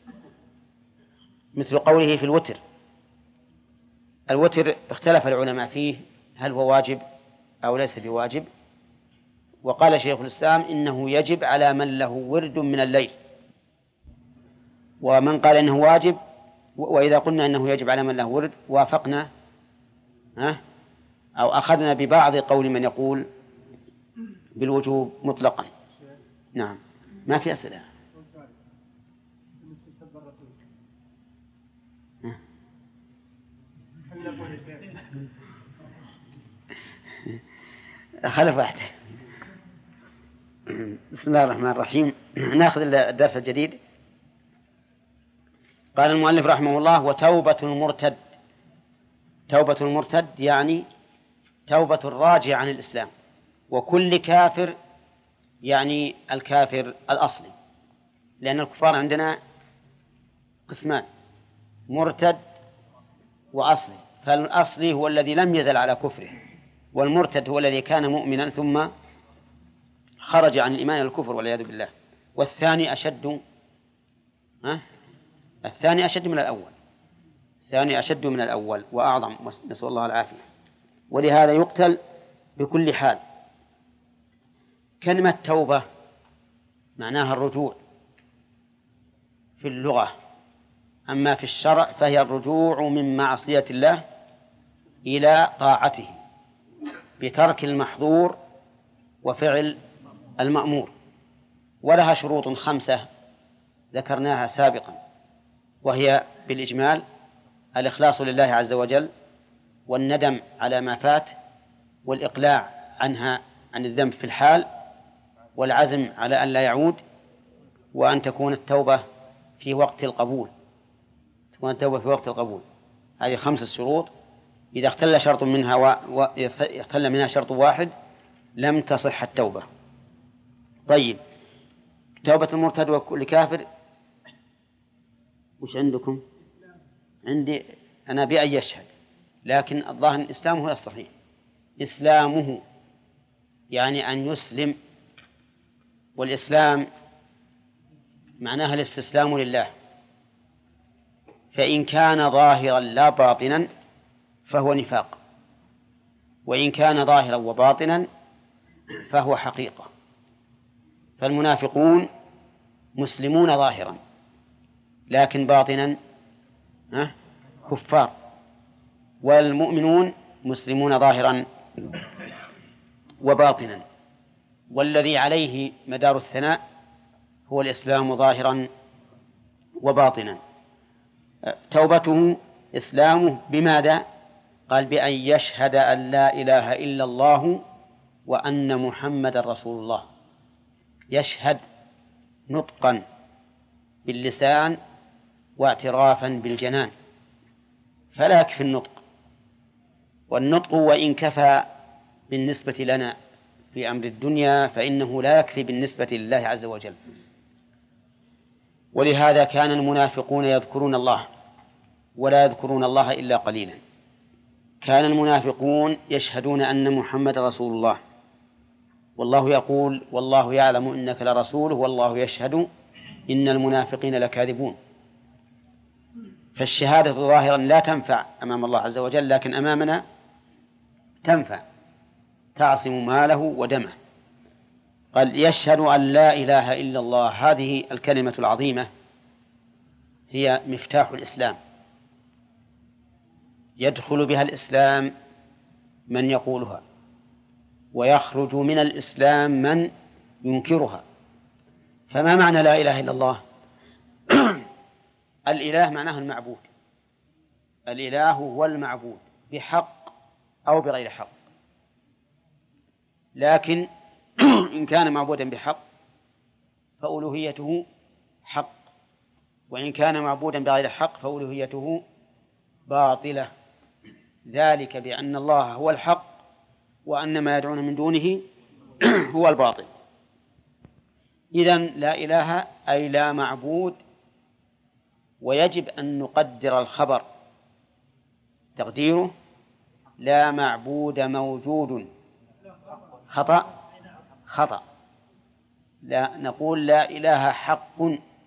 مثل قوله في الوتر. الوتر اختلف العلماء فيه هل هو واجب أو ليس بواجب، وقال شيخ الإسلام إنه يجب على من له ورد من الليل، ومن قال إنه واجب. وإذا قلنا إنه يجب على من له ورد وافقنا ها أو أخذنا ببعض قول من يقول بالوجوب مطلقا. نعم ما في أسئلة. خلف واحدة. بسم الله الرحمن الرحيم. نأخذ الدرس الجديد. قال المؤلف رحمه الله وتوبة المرتد. توبة المرتد يعني توبة الراجع عن الإسلام، وكل كافر يعني الكافر الأصلي، لأن الكفار عندنا قسمان مرتد وأصلي، فالأصلي هو الذي لم يزل على كفره، والمرتد هو الذي كان مؤمنا ثم خرج عن الإيمان إلى الكفر والعياذ بالله. والثاني أشد ها؟ الثاني أشد من الأول، الثاني أشد من الأول وأعظم، نسأل الله العافية. ولهذا يقتل بكل حال. كلمة توبة معناها الرجوع في اللغة، أما في الشرع فهي الرجوع من معصية الله إلى طاعته بترك المحظور وفعل المأمور. ولها شروط خمسة ذكرناها سابقا، وهي بالإجمال الإخلاص لله عز وجل، والندم على ما فات، والإقلاع عنها عن الذنب في الحال، والعزم على أن لا يعود، وأن تكون التوبة في وقت القبول، تكون التوبة في وقت القبول. هذه خمس شروط، إذا اختل شرط منها و... و... اختل منها شرط واحد لم تصح التوبة. طيب، توبة المرتد وكل كافر وش عندكم؟ عندي أنا بأن يشهد، لكن الظاهر أن إسلامه هو الصحيح. إسلامه يعني أن يسلم، والإسلام معناها الاستسلام لله، فإن كان ظاهرا لا باطنا فهو نفاق، وإن كان ظاهرا وباطنا فهو حقيقة. فالمنافقون مسلمون ظاهرا لكن باطنا كفار، والمؤمنون مسلمون ظاهرا وباطنا، والذي عليه مدار الثناء هو الإسلام ظاهرا وباطنا. توبته إسلامه بماذا؟ قال بأن يشهد أن لا إله إلا الله وأن محمد رسول الله. يشهد نطقا باللسان واعترافا بالجنان، فلا يكفي النطق، والنطق وإن كفى بالنسبة لنا في أمر الدنيا فإنه لا يكفي بالنسبة لله عز وجل. ولهذا كان المنافقون يذكرون الله ولا يذكرون الله إلا قليلا. كان المنافقون يشهدون أن محمد رسول الله، والله يقول والله يعلم إنك لرسوله والله يشهد إن المنافقين لكاذبون. فالشهادة ظاهرا لا تنفع أمام الله عز وجل، لكن أمامنا تنفع، تعصم ماله ودمه. قال يشهد أن لا إله إلا الله، هذه الكلمة العظيمة هي مفتاح الإسلام، يدخل بها الإسلام من يقولها، ويخرج من الإسلام من ينكرها. فما معنى لا إله إلا الله؟ الإله معناه المعبود، الإله هو المعبود بحق أو بغير حق، لكن إن كان معبودا بحق فألوهيته حق، وإن كان معبودا بغير حق فألوهيته باطلة، ذلك بأن الله هو الحق وأن ما يدعون من دونه هو الباطل. إذن لا إله أي لا معبود، ويجب أن نقدر الخبر تقديره لا معبود موجود. خطأ خطأ لا نقول لا إله حق،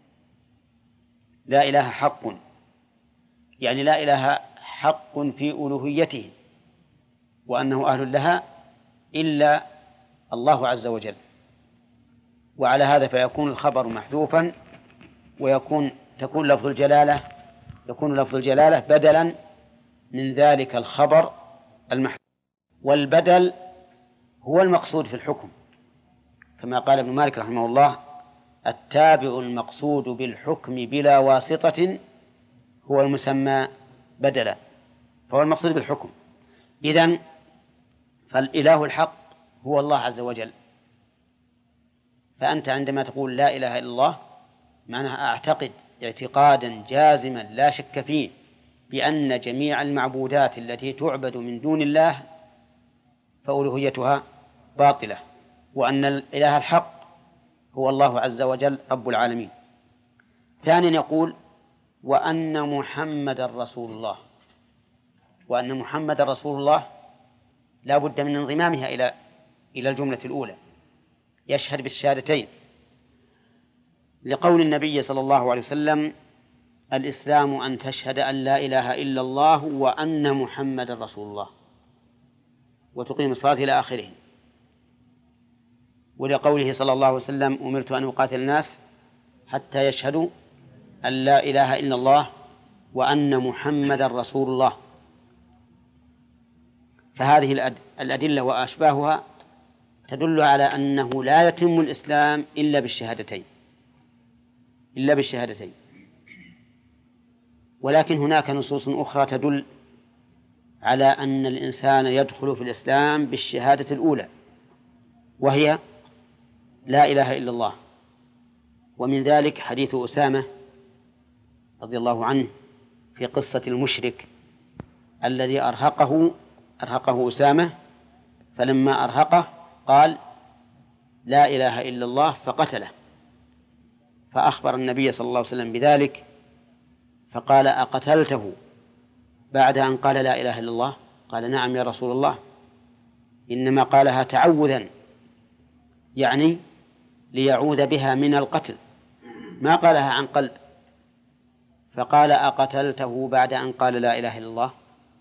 لا إله حق يعني لا إله حق في ألوهيته وأنه أهل لها إلا الله عز وجل. وعلى هذا فيكون الخبر محذوفا، ويكون تكون لفظ الجلالة يكون لفظ الجلالة بدلا من ذلك الخبر المحذوف. والبدل هو المقصود في الحكم، كما قال ابن مالك رحمه الله: التابع المقصود بالحكم بلا واسطة هو المسمى بدلا، فهو المقصود بالحكم. إذن فالإله الحق هو الله عز وجل. فأنت عندما تقول لا إله إلا الله معناها أعتقد اعتقادا جازما لا شك فيه بأن جميع المعبودات التي تعبد من دون الله فألوهيتها باطلة، وأن الإله الحق هو الله عز وجل رب العالمين. ثانيا يقول: وأن محمد رسول الله. وأن محمد رسول الله لا بد من انضمامها إلى إلى الجملة الأولى، يشهد بالشهادتين، لقول النبي صلى الله عليه وسلم: الإسلام أن تشهد أن لا إله إلا الله وأن محمد رسول الله وتقيم الصلاة إلى آخره. ولقوله صلى الله عليه وسلم: أمرت أن أقاتل الناس حتى يشهدوا أن لا إله إلا الله وأن محمد رسول الله. فهذه الأدلة وأشباهها تدل على أنه لا يتم الإسلام إلا بالشهادتين إلا بالشهادتين ولكن هناك نصوص أخرى تدل على أن الإنسان يدخل في الإسلام بالشهادة الأولى، وهي لا إله إلا الله. ومن ذلك حديث أسامة رضي الله عنه في قصة المشرك الذي أرهقه أرهقه أسامة، فلما أرهقه قال لا إله إلا الله فقتله، فأخبر النبي صلى الله عليه وسلم بذلك فقال أقتلته بعد أن قال لا إله إلا الله؟ قال نعم يا رسول الله، إنما قالها تعوذا، يعني ليعوذ بها من القتل، ما قالها عن قلب. فقال أقتلته بعد أن قال لا إله إلا الله؟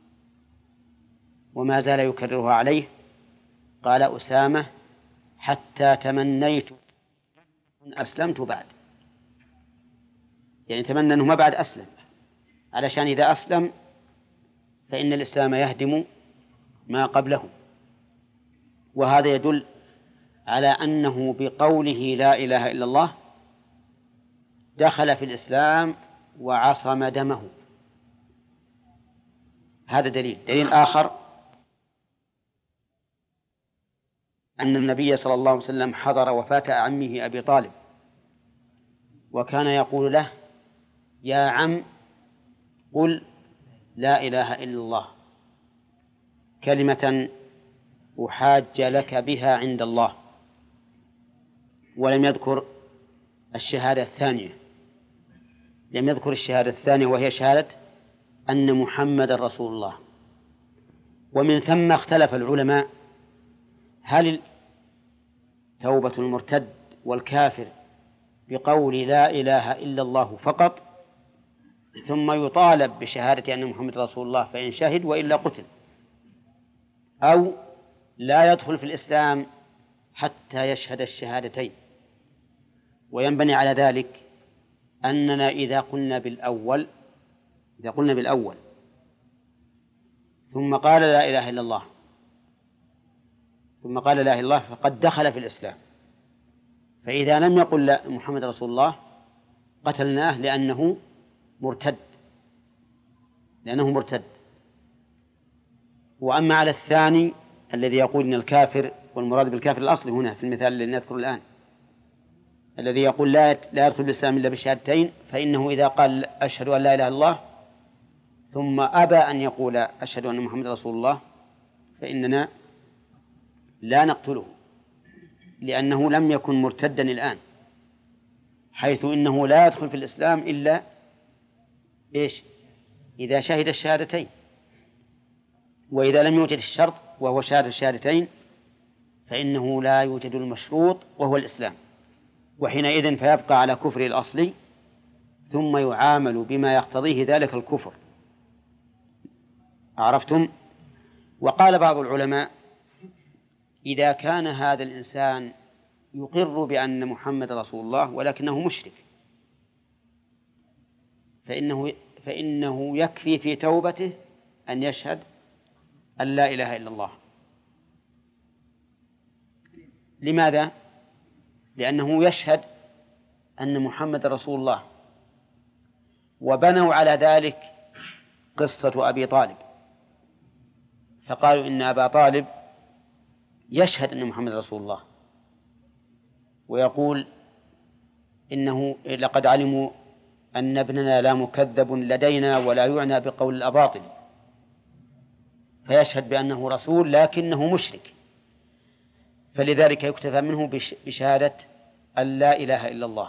وما زال يكررها عليه. قال أسامة حتى تمنيت أن أسلمت بعد، يعني تمنى أنه ما بعد أسلم، علشان إذا أسلم فإن الإسلام يهدم ما قبله. وهذا يدل على أنه بقوله لا إله إلا الله دخل في الإسلام وعصم دمه. هذا دليل. دليل آخر أن النبي صلى الله عليه وسلم حضر وفاة عمه أبي طالب، وكان يقول له يا عم قل لا إله إلا الله كلمة أحاج لك بها عند الله، ولم يذكر الشهادة الثانية، لم يذكر الشهادة الثانية وهي شهادة أن محمد رسول الله. ومن ثم اختلف العلماء هل توبة المرتد والكافر بقول لا إله إلا الله فقط ثم يطالب بشهادة أن محمد رسول الله فإن شهد وإلا قتل، أو لا يدخل في الإسلام حتى يشهد الشهادتين. وينبني على ذلك أننا إذا قلنا بالأول إذا قلنا بالأول ثم قال لا إله إلا الله ثم قال لا إله إلا الله فقد دخل في الإسلام، فإذا لم يقل لا محمد رسول الله قتلناه لأنه مرتد لأنه مرتد. وأما على الثاني الذي يقول إن الكافر، والمراد بالكافر الأصلي هنا في المثال الذي نذكره الآن، الذي يقول لا لا يدخل الإسلام إلا بشهادتين، فإنه إذا قال أشهد أن لا إله إلا الله ثم أبى أن يقول أشهد أن محمد رسول الله فإننا لا نقتله، لأنه لم يكن مرتدا الآن، حيث إنه لا يدخل في الإسلام إلا إيش؟ إذا شهد الشهادتين. وإذا لم يوجد الشرط وهو شهادة الشهادتين فإنه لا يوجد المشروط وهو الإسلام، وحينئذ فيبقى على كفر الأصلي ثم يعامل بما يقتضيه ذلك الكفر. عرفتم؟ وقال بعض العلماء إذا كان هذا الإنسان يقر بأن محمد رسول الله ولكنه مشرك فإنه فإنه يكفي في توبته أن يشهد أن لا إله إلا الله. لماذا؟ لأنه يشهد أن محمد رسول الله، وبنوا على ذلك قصة أبي طالب، فقالوا إن أبا طالب يشهد أن محمد رسول الله ويقول إنه لقد علموا أن ابننا لا مكذب لدينا ولا يعنى بقول الأباطل، فيشهد بأنه رسول لكنه مشرك، فلذلك يكتفى منه بشهادة أن لا إله إلا الله.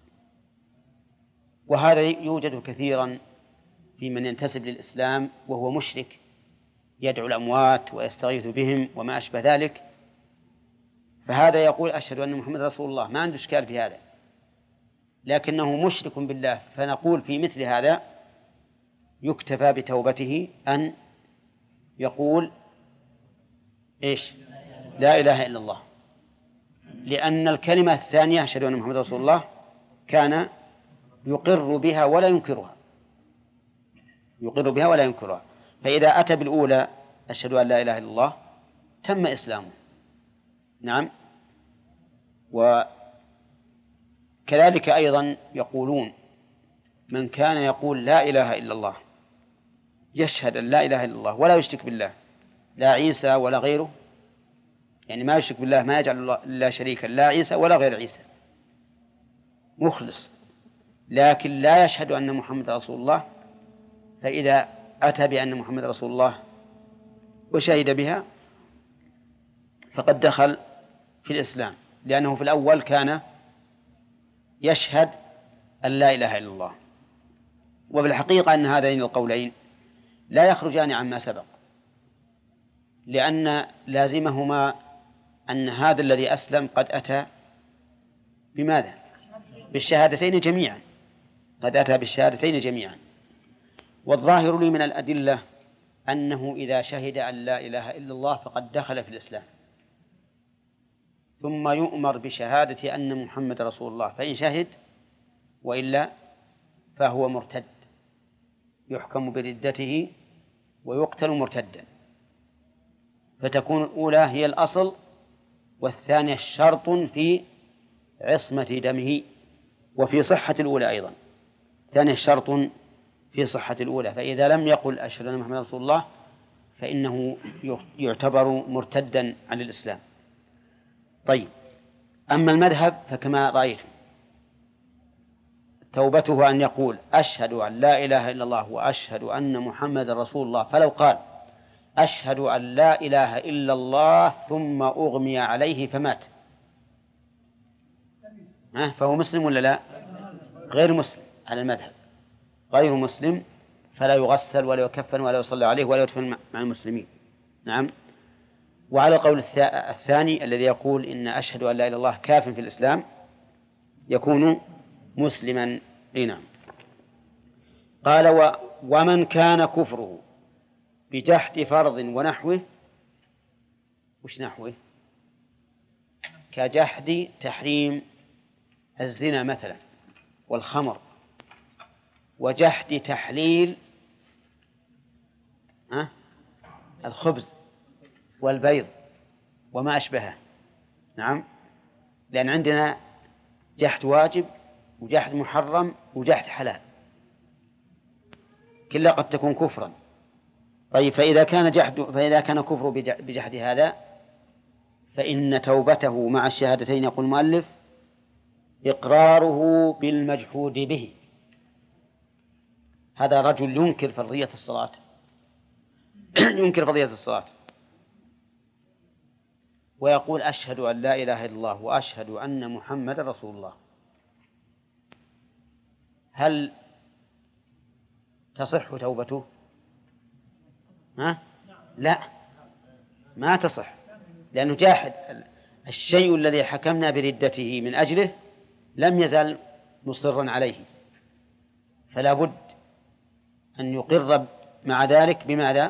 وهذا يوجد كثيرا في من ينتسب للإسلام وهو مشرك، يدعو الأموات ويستغيث بهم وما أشبه ذلك، فهذا يقول أشهد أن محمد رسول الله، ما عنده إشكال في هذا، لكنه مشرك بالله، فنقول في مثل هذا يكتفى بتوبته أن يقول إيش؟ لا إله إلا الله، لأن الكلمة الثانية أشهد أن محمد رسول الله كان يقر بها ولا ينكرها يقر بها ولا ينكرها فإذا أتى بالأولى أشهد أن لا إله إلا الله تم إسلامه. نعم. وكذلك أيضا يقولون من كان يقول لا إله إلا الله يشهد أن لا إله إلا الله ولا يشرك بالله، لا عيسى ولا غيره، يعني ما يشرك بالله، ما يجعل الله شريكا، لا عيسى ولا غير عيسى، مخلص لكن لا يشهد أن محمد رسول الله، فإذا أتى بأن محمد رسول الله وشهد بها فقد دخل في الإسلام، لأنه في الأول كان يشهد أن لا إله إلا الله. وبالحقيقة أن هذين القولين لا يخرجان عما سبق، لأن لازمهما أن هذا الذي أسلم قد أتى بماذا؟ بالشهادتين جميعا، قد أتى بالشهادتين جميعا. والظاهر لي من الأدلة أنه إذا شهد أن لا إله إلا الله فقد دخل في الإسلام، ثم يؤمر بشهادة أن محمد رسول الله، فإن شهد وإلا فهو مرتد، يحكم بردته ويقتل مرتدا. فتكون الأولى هي الأصل، والثانية شرط في عصمة دمه وفي صحة الأولى أيضا. ثانية شرط في صحة الأولى، فإذا لم يقل أشهد أن محمد رسول الله فإنه يعتبر مرتدا عن الإسلام. طيب، أما المذهب فكما رأيتم توبته أن يقول أشهد أن لا إله إلا الله وأشهد أن محمد رسول الله، فلو قال أشهد أن لا إله إلا الله ثم أغمي عليه فمات فهو مسلم ولا لا؟ غير مسلم على المذهب، غير مسلم، فلا يغسل ولا يكفن ولا يصلى عليه ولا يدفن مع المسلمين. نعم. وعلى القول الثاني الذي يقول إن أشهد أن لا إله إلا الله كاف في الإسلام يكون مسلما. نعم. قال و ومن كان كفره بجحد فرض ونحوه، وش نحوه؟ كجحد تحريم الزنا مثلا والخمر، وجحد تحليل الخبز والبيض وما أشبهه. نعم، لأن عندنا جحد واجب وجحد محرم وجحد حلال، كلها قد تكون كفرا. طيب، فإذا كان جحد فإذا كان كفر بجحد هذا فإن توبته مع الشهادتين، يقول المؤلف، إقراره بالمجحود به. هذا رجل ينكر فرضية الصلاة ينكر فرضية الصلاة ويقول أشهد أن لا إله إلا الله وأشهد أن محمد رسول الله، هل تصح توبته؟ ها؟ لا، ما تصح، لأنه جاحد الشيء الذي حكمنا بردته من أجله، لم يزل مصرا عليه، فلا بد أن يقر مع ذلك بماذا؟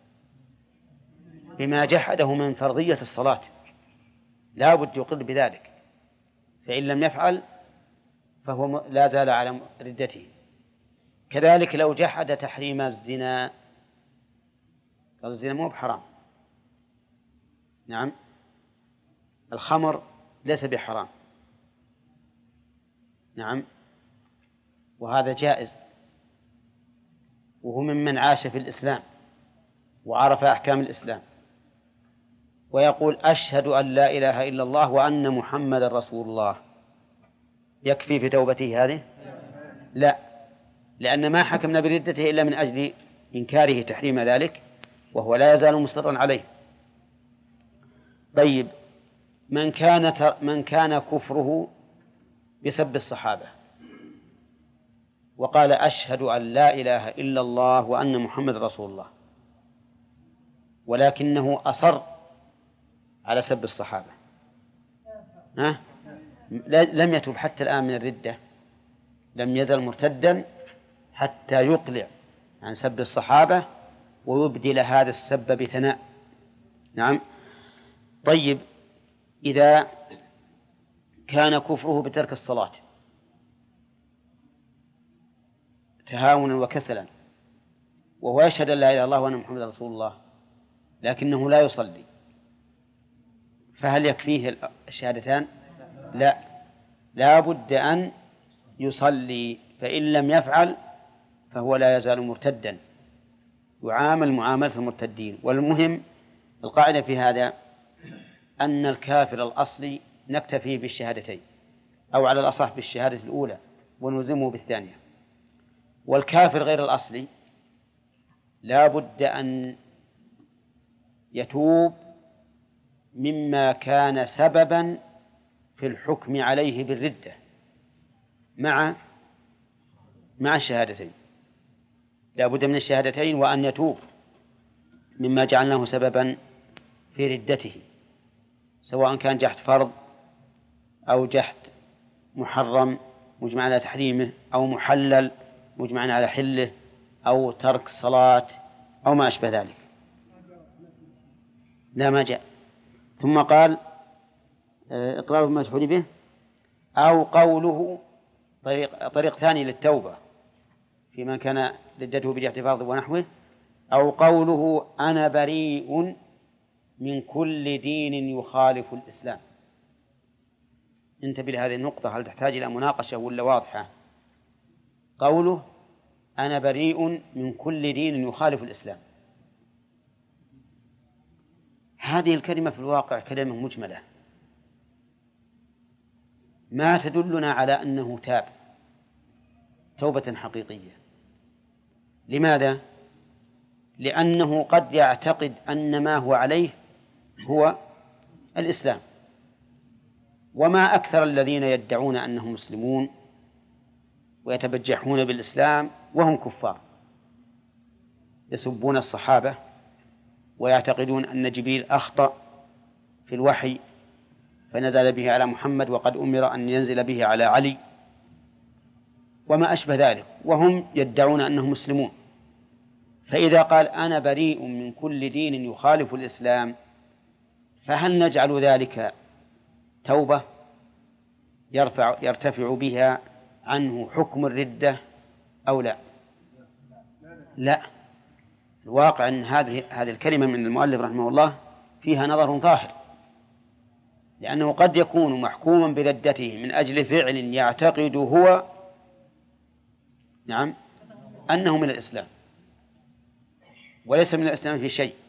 بما جحده من فرضية الصلاة، لا بد يقر بذلك، فإن لم يفعل فهو لا زال على ردته. كذلك لو جحد تحريم الزنا، الزنا مو بحرام، نعم، الخمر ليس بحرام، نعم، وهذا جائز، وهو ممن عاش في الإسلام وعرف أحكام الإسلام، ويقول أشهد أن لا إله إلا الله وأن محمد رسول الله، يكفي في توبته هذه؟ لا، لأن ما حكمنا بردته إلا من أجل إنكاره تحريم ذلك، وهو لا يزال مصرا عليه. طيب، من كان من كان كفره بسب الصحابة وقال أشهد أن لا إله إلا الله وأن محمد رسول الله، ولكنه أصر على سب الصحابة، ها؟ لم يتوب حتى الآن من الردة، لم يزل مرتدا حتى يقلع عن سب الصحابة ويبدل هذا السب بثناء. نعم. طيب، إذا كان كفره بترك الصلاة تهاونا وكسلا، وهو يشهد أن لا إله إلا الله وأن محمد رسول الله لكنه لا يصلي، فهل يكفيه الشهادتان؟ لا، لا بد أن يصلي، فإن لم يفعل فهو لا يزال مرتدا، يعامل معاملة المرتدين. والمهم القاعدة في هذا أن الكافر الأصلي نكتفي بالشهادتين، أو على الأصح بالشهادة الأولى، ونلزمه بالثانية. والكافر غير الأصلي لا بد أن يتوب مما كان سببا في الحكم عليه بالردة مع مع الشهادتين، لا بد من الشهادتين وأن يتوب مما جعلناه سببا في ردته، سواء كان جحد فرض أو جحد محرم مجمع على تحريمه، أو محلل مجمع على حله، أو ترك صلاة أو ما أشبه ذلك. لا ما جاء. ثم قال إقرار بما تحول به، أو قوله طريق, طريق ثاني للتوبة في من كان ردته بجحد فرض ونحوه، أو قوله أنا بريء من كل دين يخالف الإسلام. انتبه لهذه النقطة، هل تحتاج إلى مناقشة ولا واضحة؟ قوله أنا بريء من كل دين يخالف الإسلام، هذه الكلمة في الواقع كلمة مجملة ما تدلنا على أنه تاب توبة حقيقية. لماذا؟ لأنه قد يعتقد أن ما هو عليه هو الإسلام، وما أكثر الذين يدعون أنهم مسلمون ويتبجحون بالإسلام وهم كفار، يسبون الصحابة ويعتقدون أن جبريل أخطأ في الوحي فنزل به على محمد وقد أمر أن ينزل به على علي وما أشبه ذلك، وهم يدعون أنهم مسلمون. فإذا قال أنا بريء من كل دين يخالف الإسلام، فهل نجعل ذلك توبة يرفع يرتفع بها عنه حكم الردة أو لا؟ لا. الواقع أن هذه هذه الكلمة من المؤلف رحمه الله فيها نظر ظاهر، لأنه قد يكون محكوما بردته من أجل فعل يعتقد هو نعم أنه من الإسلام وليس من الإسلام في شيء،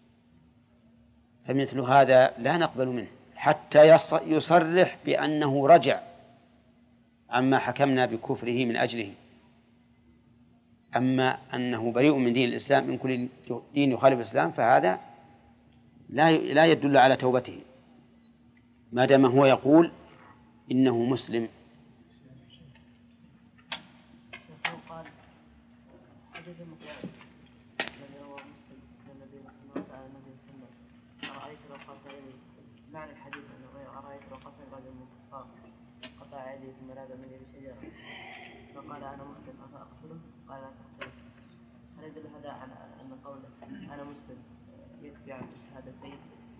فمثل هذا لا نقبل منه حتى يصرح بأنه رجع عما حكمنا بكفره من أجله. أما أنه بريء من دين الإسلام من كل دين يخالف الإسلام فهذا لا لا يدل على توبته ما دام هو يقول إنه مسلم. قال حديث المقدار الذي هو مسلم الذي سأل النبي صلى الله عليه وسلم أرأيت لو قطع يدي، معنى الحديث أنه أرأيت لو قطع رجل من قطع يدي ثم نادى من يد شجرة فقال أنا مسلم أفأقتله؟ قال لا تقتله. هل يدل هذا على أن قوله أنا مسلم يكفي عن الشهادتين؟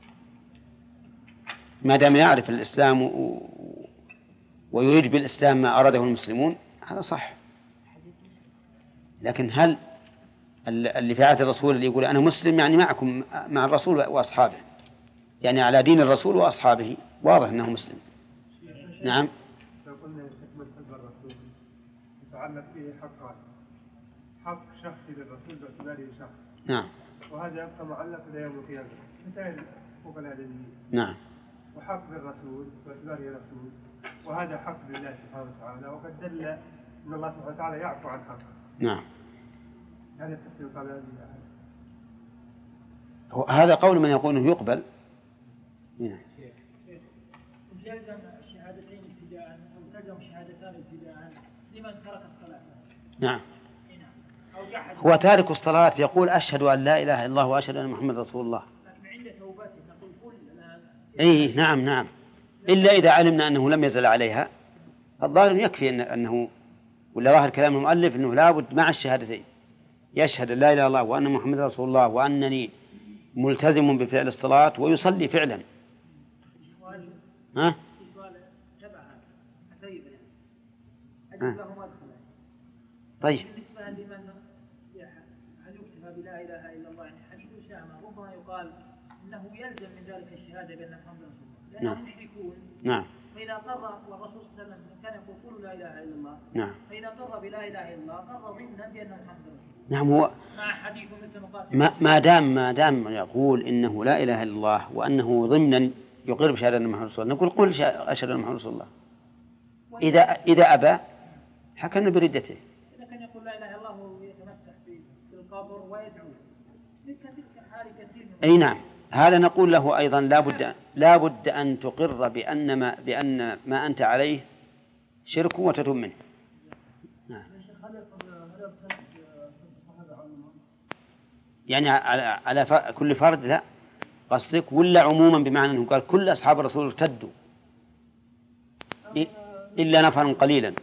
ما دام يعرف الإسلام و... ويريد بالإسلام ما أراده المسلمون هذا صح. لكن هل اللي في عهد الرسول اللي يقول أنا مسلم يعني معكم مع الرسول وأصحابه، يعني على دين الرسول وأصحابه، واضح أنه مسلم. نعم. لو قلنا يستكمل حب الرسول يتعلق به حقان، حق شخصي للرسول باعتباره شخص، نعم، وهذا يبقى معلق إلى يوم القيامة مثل فوق العلميين، نعم، وحق للرسول باعتباره رسول، وهذا حق لله سبحانه وتعالى، وقد دل أن الله سبحانه وتعالى يعفو عن حقه. نعم. هذا التفسير قال هذا قول من يقول انه يقبل. نعم. يلزم الشهادتين ابتداء او تلزم الشهادتان ابتداء لمن ترك الصلاه. نعم. هو تارك الصلاة يقول أشهد أن لا إله إلا الله وأشهد أن محمد رسول الله. لكن عند توبته نقول كل إيه نعم نعم، إلا إذا علمنا أنه لم يزل عليها الظاهر يكفي إن أنه، ولا ظاهر كلام المؤلف أنه لابد مع الشهادتين يشهد أن لا إله إلا الله وأن محمد رسول الله وأنني ملتزم بفعل الصلاة ويصلي فعلا. ها؟ طيب. بالنسبة لمن هل يكتفى بلا إله إلا الله، يعني حديث أسامة ربما يقال إنه يلزم من ذلك الشهادة بأن محمد رسول الله لأنهم مشركون. نعم. فإذا قر والرسول صلى الله عليه وسلم كان يقول لا إله إلا الله. نعم. فإذا قر بلا إله إلا الله قر ضمنا بأن محمد رسول الله. نعم. هو مع حديث مثل مقاتل ما ما دام ما دام يقول إنه لا إله إلا الله وأنه ضمنا يقر بشهادة أن محمد رسول الله، نقول قل أشهد أن محمد رسول الله. إذا إذا أبى حكمنا بردته. إذا كان يقول لا إله إلا الله ويتمسح في القبر ويدعو تلك تلك حال كثير من أي نعم، هذا نقول له أيضا لا بد لا بد أن تقر بأن ما بأن ما أنت عليه شرك وتتوب منه. نعم. يعني على على كل فرد لا قصدك، ولا عموما بمعنى أنه قال كل أصحاب الرسول ارتدوا إلا نفرا قليلا؟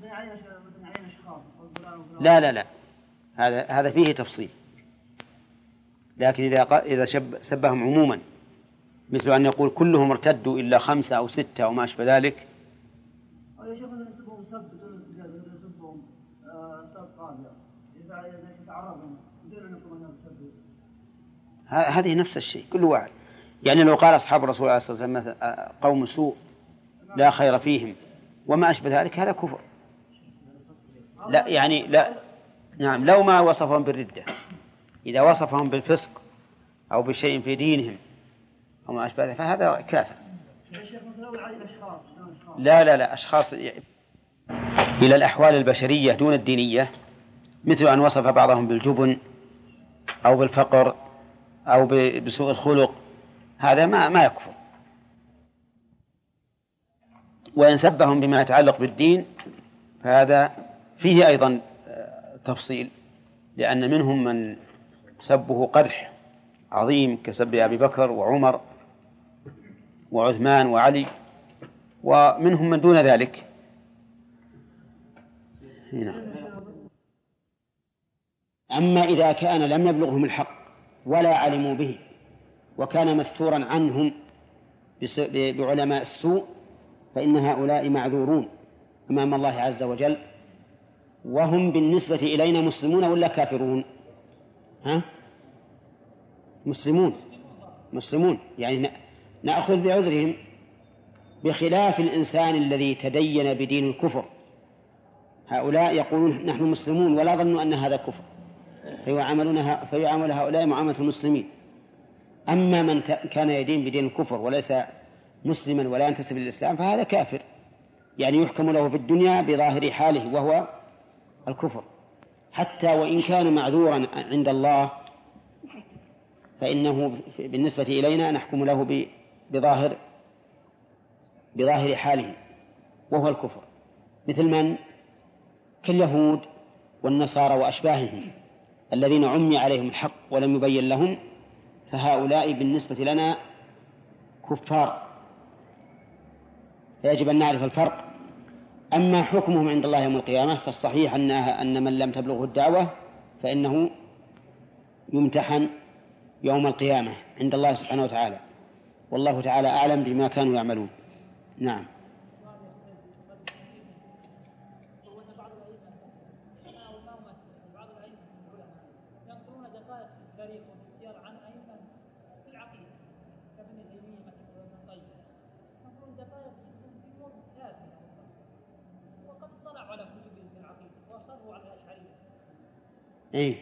لا لا لا، هذا هذا فيه تفصيل، لكن إذا إذا شب سبهم عموما مثل أن يقول كلهم ارتدوا إلا خمسة أو ستة أو ما أشبه ذلك. هذه نفس الشيء كل واحد. يعني لو قال أصحاب الرسول عليه الصلاة والسلام قوم سوء لا خير فيهم وما أشبه ذلك، هذا كفر. لا يعني لا، نعم، لو ما وصفهم بالردة، إذا وصفهم بالفسق أو بشيء في دينهم أو ما أشبه ذلك فهذا كافر. لا لا لا، أشخاص إلى الأحوال البشرية دون الدينية، مثل أن وصف بعضهم بالجبن أو بالفقر أو بسوء الخلق، هذا ما ما يكفر. وإن سبهم بما يتعلق بالدين فهذا فيه أيضا تفصيل، لأن منهم من سبه قدح عظيم كسب أبي بكر وعمر وعثمان وعلي، ومنهم من دون ذلك. هنا. أما إذا كان لم يبلغهم الحق ولا علموا به وكان مستورا عنهم بعلماء السوء فإن هؤلاء معذورون أمام الله عز وجل، وهم بالنسبة إلينا مسلمون ولا كافرون؟ ها؟ مسلمون مسلمون يعني نأخذ بعذرهم، بخلاف الإنسان الذي تدين بدين الكفر. هؤلاء يقولون نحن مسلمون ولا ظنوا أن هذا كفر، فيعاملون فيعامل هؤلاء معاملة المسلمين. أما من كان يدين بدين الكفر وليس مسلما ولا ينتسب للإسلام فهذا كافر، يعني يحكم له في الدنيا بظاهر حاله وهو الكفر، حتى وإن كان معذورا عند الله فإنه بالنسبة إلينا نحكم له بظاهر بظاهر حاله وهو الكفر، مثل من كاليهود والنصارى وأشباههم الذين عمي عليهم الحق ولم يبين لهم، فهؤلاء بالنسبة لنا كفار، فيجب أن نعرف الفرق. أما حكمهم عند الله يوم القيامة فالصحيح أنها أن من لم تبلغه الدعوة فإنه يمتحن يوم القيامة عند الله سبحانه وتعالى، والله تعالى أعلم بما كانوا يعملون. نعم. إيه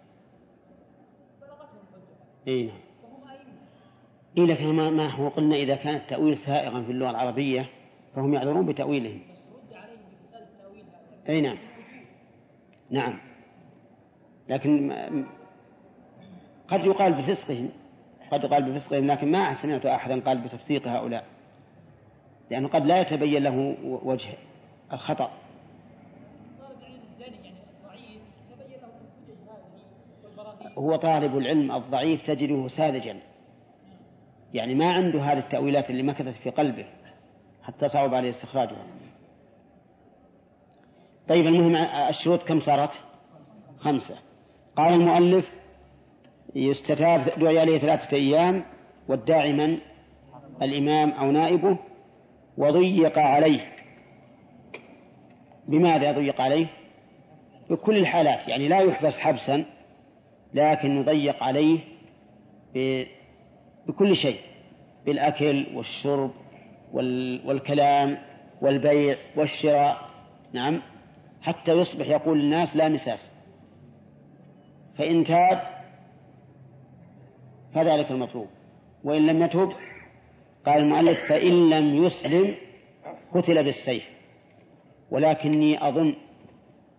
إيه إيه لكن ما ما هو قلنا إذا كان التأويل سائغا في اللغة العربية فهم يعذرون بتأويلهم. أي نعم نعم، لكن قد يقال بفسقهم قد يقال بفسقهم لكن ما سمعت أحدا قال بتفسيق هؤلاء، لأنه قد لا يتبين له وجه الخطأ. هو طالب العلم الضعيف تجده ساذجا، يعني ما عنده هذه التأويلات اللي مكثت في قلبه حتى صعب عليه استخراجها. طيب المهم الشروط كم صارت؟ خمسة. قال المؤلف يستتاب دعي عليه ثلاثة أيام، والداعي من؟ الإمام أو نائبه، وضيق عليه. بماذا ضيق عليه؟ بكل الحالات، يعني لا يحبس حبسا لكن يضيق عليه بكل شيء، بالأكل والشرب والكلام والبيع والشراء، نعم، حتى يصبح يقول للناس لا مساس. فإن تاب فذلك المطلوب، وإن لم يتب قال المؤلف فإن لم يسلم قتل بالسيف. ولكني أظن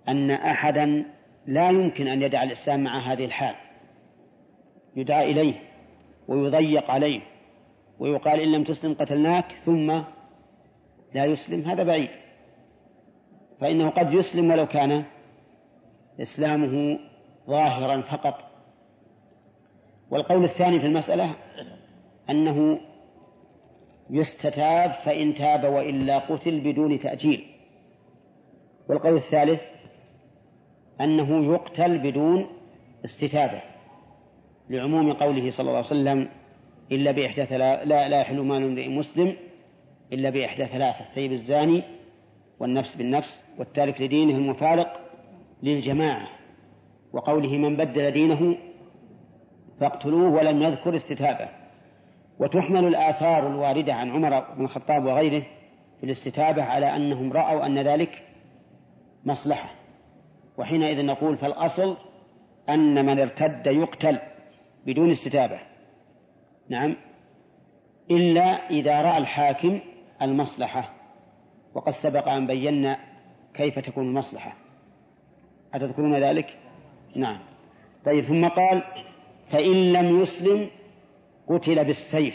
أن أحدا لا يمكن أن يدع الإسلام مع هذه الحال، يدعى إليه ويضيق عليه ويقال إن لم تسلم قتلناك ثم لا يسلم، هذا بعيد، فإنه قد يسلم ولو كان إسلامه ظاهرا فقط. والقول الثاني في المسألة أنه يستتاب فإن تاب وإلا قتل بدون تأجيل. والقول الثالث أنه يقتل بدون استتابة، لعموم قوله صلى الله عليه وسلم إلا بإحدى ثلاث لا, لا يحل مال امرئ مسلم إلا بإحدى ثلاثة: الثيب الزاني والنفس بالنفس والتارك لدينه المفارق للجماعة، وقوله من بدل دينه فاقتلوه ولم يذكر استتابة. وتحمل الآثار الواردة عن عمر بن الخطاب وغيره في الاستتابة على أنهم رأوا أن ذلك مصلحة، وحينئذ نقول فالأصل أن من ارتد يقتل بدون استتابة، نعم، إلا إذا رأى الحاكم المصلحة، وقد سبق أن بينا كيف تكون المصلحة، أتذكرون ذلك؟ نعم. طيب، ثم قال فإن لم يسلم قتل بالسيف.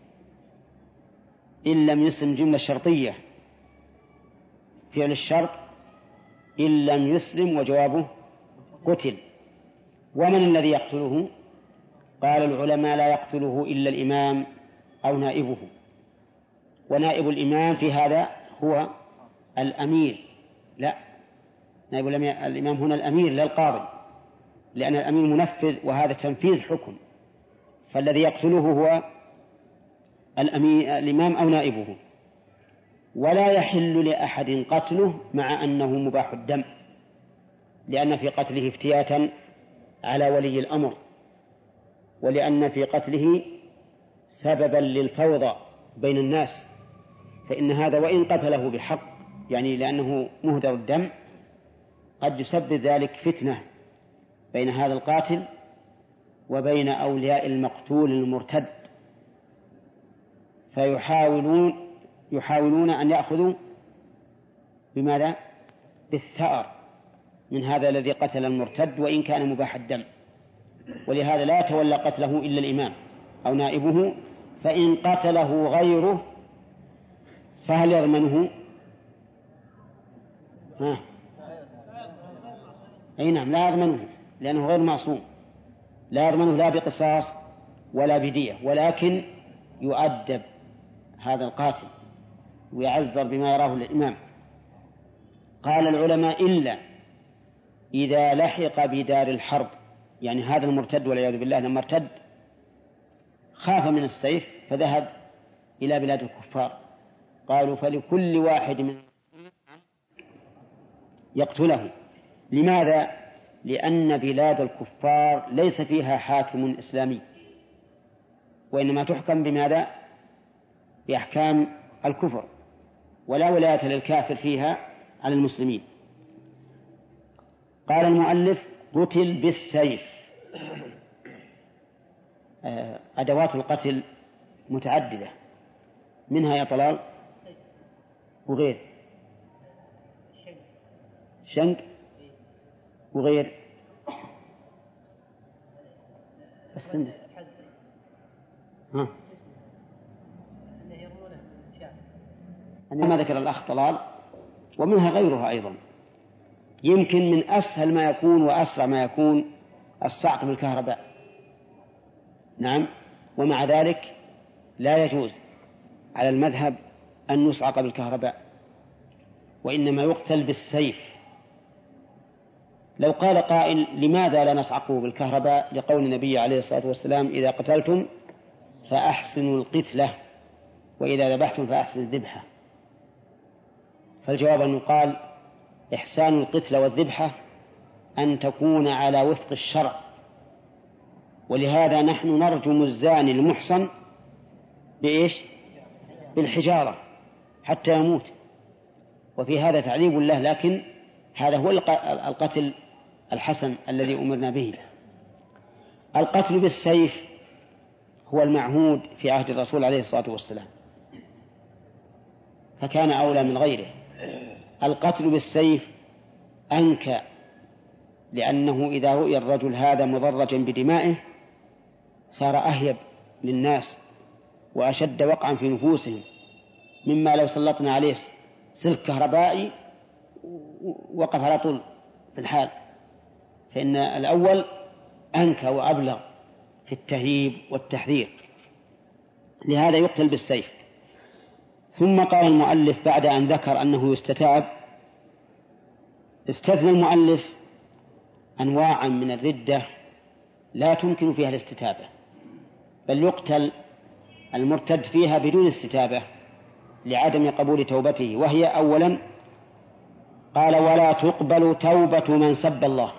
إن لم يسلم جملة شرطية، فعل الشرط إن لم يسلم وجوابه قتل. ومن الذي يقتله؟ قال العلماء لا يقتله إلا الإمام أو نائبه، ونائب الإمام في هذا هو الأمير، لا، نائب الإمام هنا الأمير لا القاضي، لأن الأمير منفذ وهذا تنفيذ حكم، فالذي يقتله هو الإمام أو نائبه. ولا يحل لأحد قتله مع أنه مباح الدم، لأن في قتله افتياتا على ولي الأمر، ولأن في قتله سببا للفوضى بين الناس، فإن هذا وإن قتله بحق، يعني لأنه مهدر الدم، قد يسبب ذلك فتنة بين هذا القاتل وبين أولياء المقتول المرتد، فيحاولون يحاولون أن يأخذوا بماذا؟ بالثأر من هذا الذي قتل المرتد وإن كان مباح الدم، ولهذا لا يتولى قتله إلا الإمام أو نائبه، فإن قتله غيره فهل يضمنه؟ ها؟ أي نعم، لا يضمنه، لأنه غير معصوم، لا يضمنه لا بقصاص ولا بدية، ولكن يؤدب هذا القاتل ويعذر بما يراه الإمام. قال العلماء إلا إذا لحق بدار الحرب، يعني هذا المرتد والعياذ بالله لما ارتد خاف من السيف فذهب إلى بلاد الكفار، قالوا فلكل واحد من يقتله. لماذا؟ لأن بلاد الكفار ليس فيها حاكم إسلامي، وإنما تحكم بماذا؟ بأحكام الكفر، ولا ولاية للكافر فيها على المسلمين. قال المؤلف قتل بالسيف. أدوات القتل متعددة، منها يا طلال وغير شنق وغير السند. ها أنا ما ذكر الأخ طلال، ومنها غيرها أيضا. يمكن من أسهل ما يكون وأسرع ما يكون الصعق بالكهرباء، نعم، ومع ذلك لا يجوز على المذهب أن يصعق بالكهرباء، وإنما يقتل بالسيف. لو قال قائل لماذا لا نصعقه بالكهرباء؟ لقول النبي عليه الصلاة والسلام إذا قتلتم فأحسنوا القتلة وإذا ذبحتم فأحسنوا الذبحة. فالجواب أن يقال إحسان القتلة والذبحة أن تكون على وفق الشرع، ولهذا نحن نرجم الزاني المحصن بإيش؟ بالحجارة حتى يموت، وفي هذا تعذيب له، لكن هذا هو القتل الحسن الذي أمرنا به. القتل بالسيف هو المعهود في عهد الرسول عليه الصلاة والسلام، فكان أولى من غيره. القتل بالسيف أنكى، لأنه إذا رؤي الرجل هذا مضرجا بدمائه صار أهيب للناس وأشد وقعا في نفوسهم مما لو سلطنا عليه سلك كهربائي وقف على طول في الحال. فإن الأول أنكى وأبلغ في التهييب والتحذير، لهذا يقتل بالسيف. ثم قال المؤلف بعد أن ذكر أنه يستتاب، استثنى المؤلف أنواعا من الردة لا تمكن فيها الاستتابة، بل يقتل المرتد فيها بدون استتابة لعدم قبول توبته. وهي أولا قال ولا تقبل توبة من سب الله،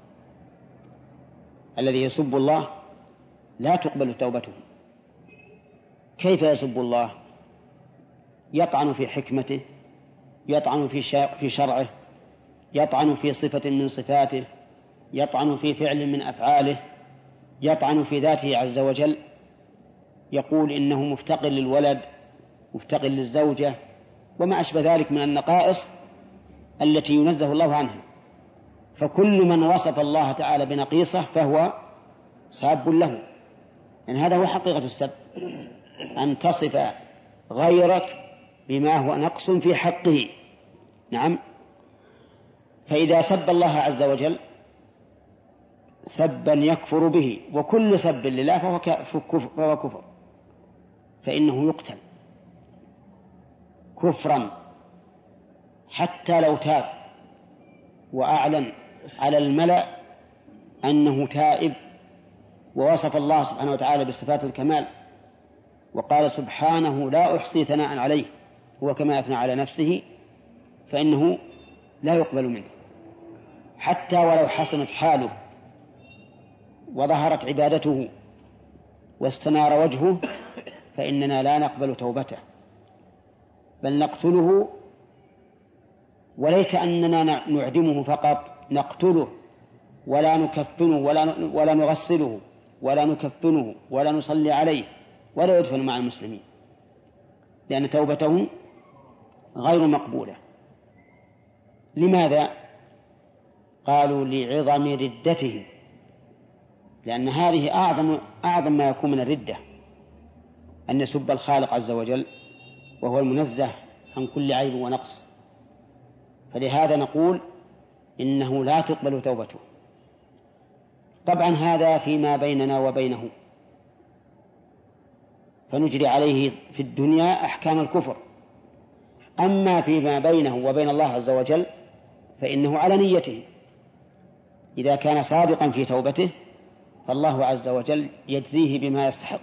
الذي يسب الله لا تقبل توبته. كيف يسب الله؟ يطعن في حكمته، يطعن في شرعه، يطعن في صفة من صفاته، يطعن في فعل من أفعاله، يطعن في ذاته عز وجل، يقول إنه مفتقر للولد، مفتقر للزوجة، وما أشبه ذلك من النقائص التي ينزه الله عنها. فكل من وصف الله تعالى بنقيصة فهو ساب له، يعني هذا هو حقيقة السب، أن تصف غيرك بما هو نقص في حقه. نعم. فإذا سب الله عز وجل سبا يكفر به، وكل سب لله فهو كفر، فإنه يقتل كفرا حتى لو تاب وأعلن على الملأ أنه تائب ووصف الله سبحانه وتعالى بصفات الكمال وقال سبحانه لا أحصي ثناء عليه هو كما أثنى على نفسه، فإنه لا يقبل منه حتى ولو حسنت حاله وظهرت عبادته واستنار وجهه، فإننا لا نقبل توبته بل نقتله. وليس أننا نعدمه فقط، نقتله ولا نكفنه ولا ولا نغسله ولا نكفنه ولا نصلي عليه ولا يدفن مع المسلمين، لأن توبته غير مقبولة. لماذا؟ قالوا لعظم ردته، لأن هذه أعظم أعظم ما يكون من الردة، أن يسب الخالق عز وجل وهو المنزه عن كل عيب ونقص. فلهذا نقول إنه لا تقبل توبته. طبعا هذا فيما بيننا وبينه، فنجري عليه في الدنيا أحكام الكفر. أما فيما بينه وبين الله عز وجل فإنه على نيته، إذا كان صادقا في توبته فالله عز وجل يجزيه بما يستحق.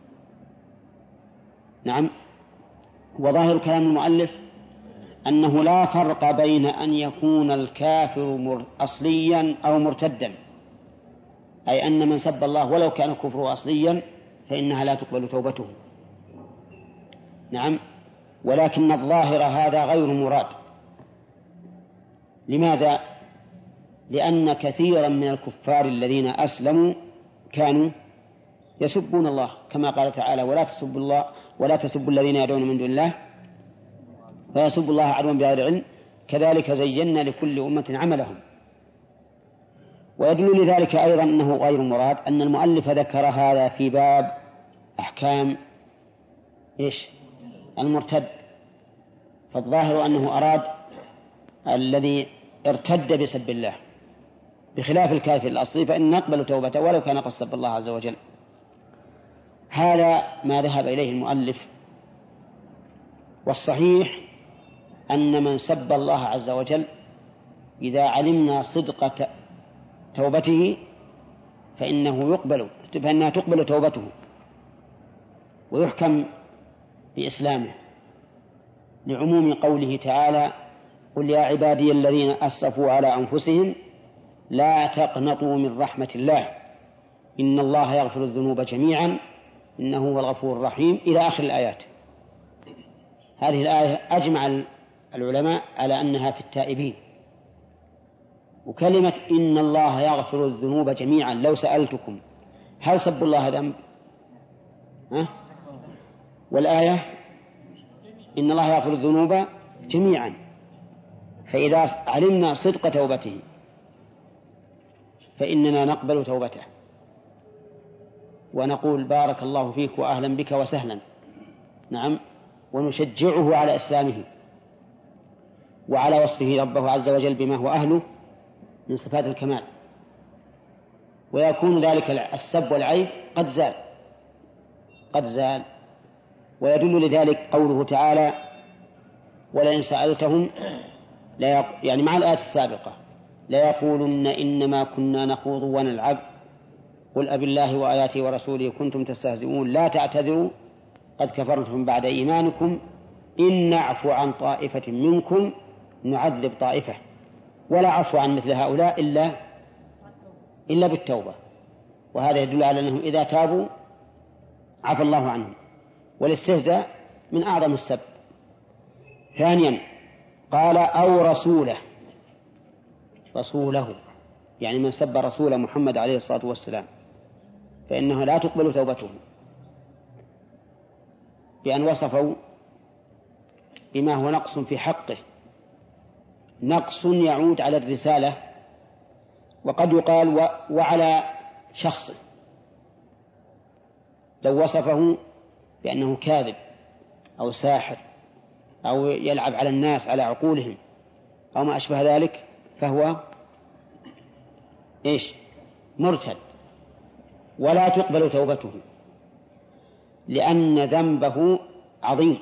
نعم. وظاهر كلام المؤلف أنه لا فرق بين أن يكون الكافر أصليا أو مرتدا، أي أن من سب الله ولو كان كفره أصليا فإنها لا تقبل توبته. نعم. ولكن الظاهر هذا غير مراد. لماذا؟ لأن كثيرا من الكفار الذين أسلموا كانوا يسبون الله، كما قال تعالى ولا تسبوا الله ولا تسبوا الذين يدعون من دون الله فيسبوا الله عدوا بغير علم كذلك زينا لكل أمة عملهم. ويدل لذلك أيضا أنه غير مراد أن المؤلف ذكر هذا في باب أحكام إيش؟ المرتد. فالظاهر أنه أراد الذي ارتد بسب الله، بخلاف الكافر الأصلي فإن نقبل توبته ولو كان قد سب الله عز وجل. هذا ما ذهب إليه المؤلف. والصحيح أن من سب الله عز وجل إذا علمنا صدق توبته فإنه يقبل فإنها تقبل توبته ويحكم بإسلامه، لعموم قوله تعالى قل يا عبادي الذين أسرفوا على أنفسهم لا تقنطوا من رحمة الله إن الله يغفر الذنوب جميعا إنه هو الغفور الرحيم إلى آخر الآيات. هذه الآية أجمع العلماء على أنها في التائبين. وكلمة إن الله يغفر الذنوب جميعا لو سألتكم هل سب الله ذنب؟ ها؟ والآية إن الله يغفر الذنوب جميعا، فإذا علمنا صدق توبته فإننا نقبل توبته ونقول بارك الله فيك وأهلا بك وسهلا، نعم، ونشجعه على إسلامه وعلى وصفه ربه عز وجل بما هو أهله من صفات الكمال، ويكون ذلك السب والعيب قد زال قد زال ويدل لذلك قوله تعالى ولئن سألتهم لا يق... يعني مع الآية السابقة لا يقولن إنما كنا نخوض ونلعب قل أب الله وآياته ورسوله كنتم تستهزئون لا تعتذروا قد كفرتم بعد إيمانكم إن نعفو عن طائفة منكم نعذب طائفة ولا عفو عن مثل هؤلاء إلا إلا بالتوبة. وهذا يدل على أنهم إذا تابوا عفى الله عنهم. والاستهزاء من أعظم السب. ثانيا قال أو رسوله، رسوله يعني من سب رسول محمد عليه الصلاة والسلام فإنه لا تقبل توبته، بأن وصفوا بما هو نقص في حقه، نقص يعود على الرسالة وقد يقال وعلى شخصه، لو وصفه بأنه كاذب أو ساحر أو يلعب على الناس على عقولهم أو ما أشبه ذلك فهو إيش؟ مرتد ولا تقبل توبته، لأن ذنبه عظيم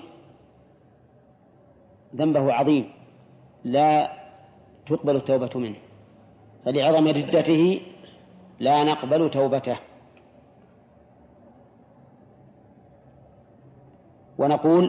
ذنبه عظيم لا تقبل التوبة منه، فلعظم ردته لا نقبل توبته. ونقول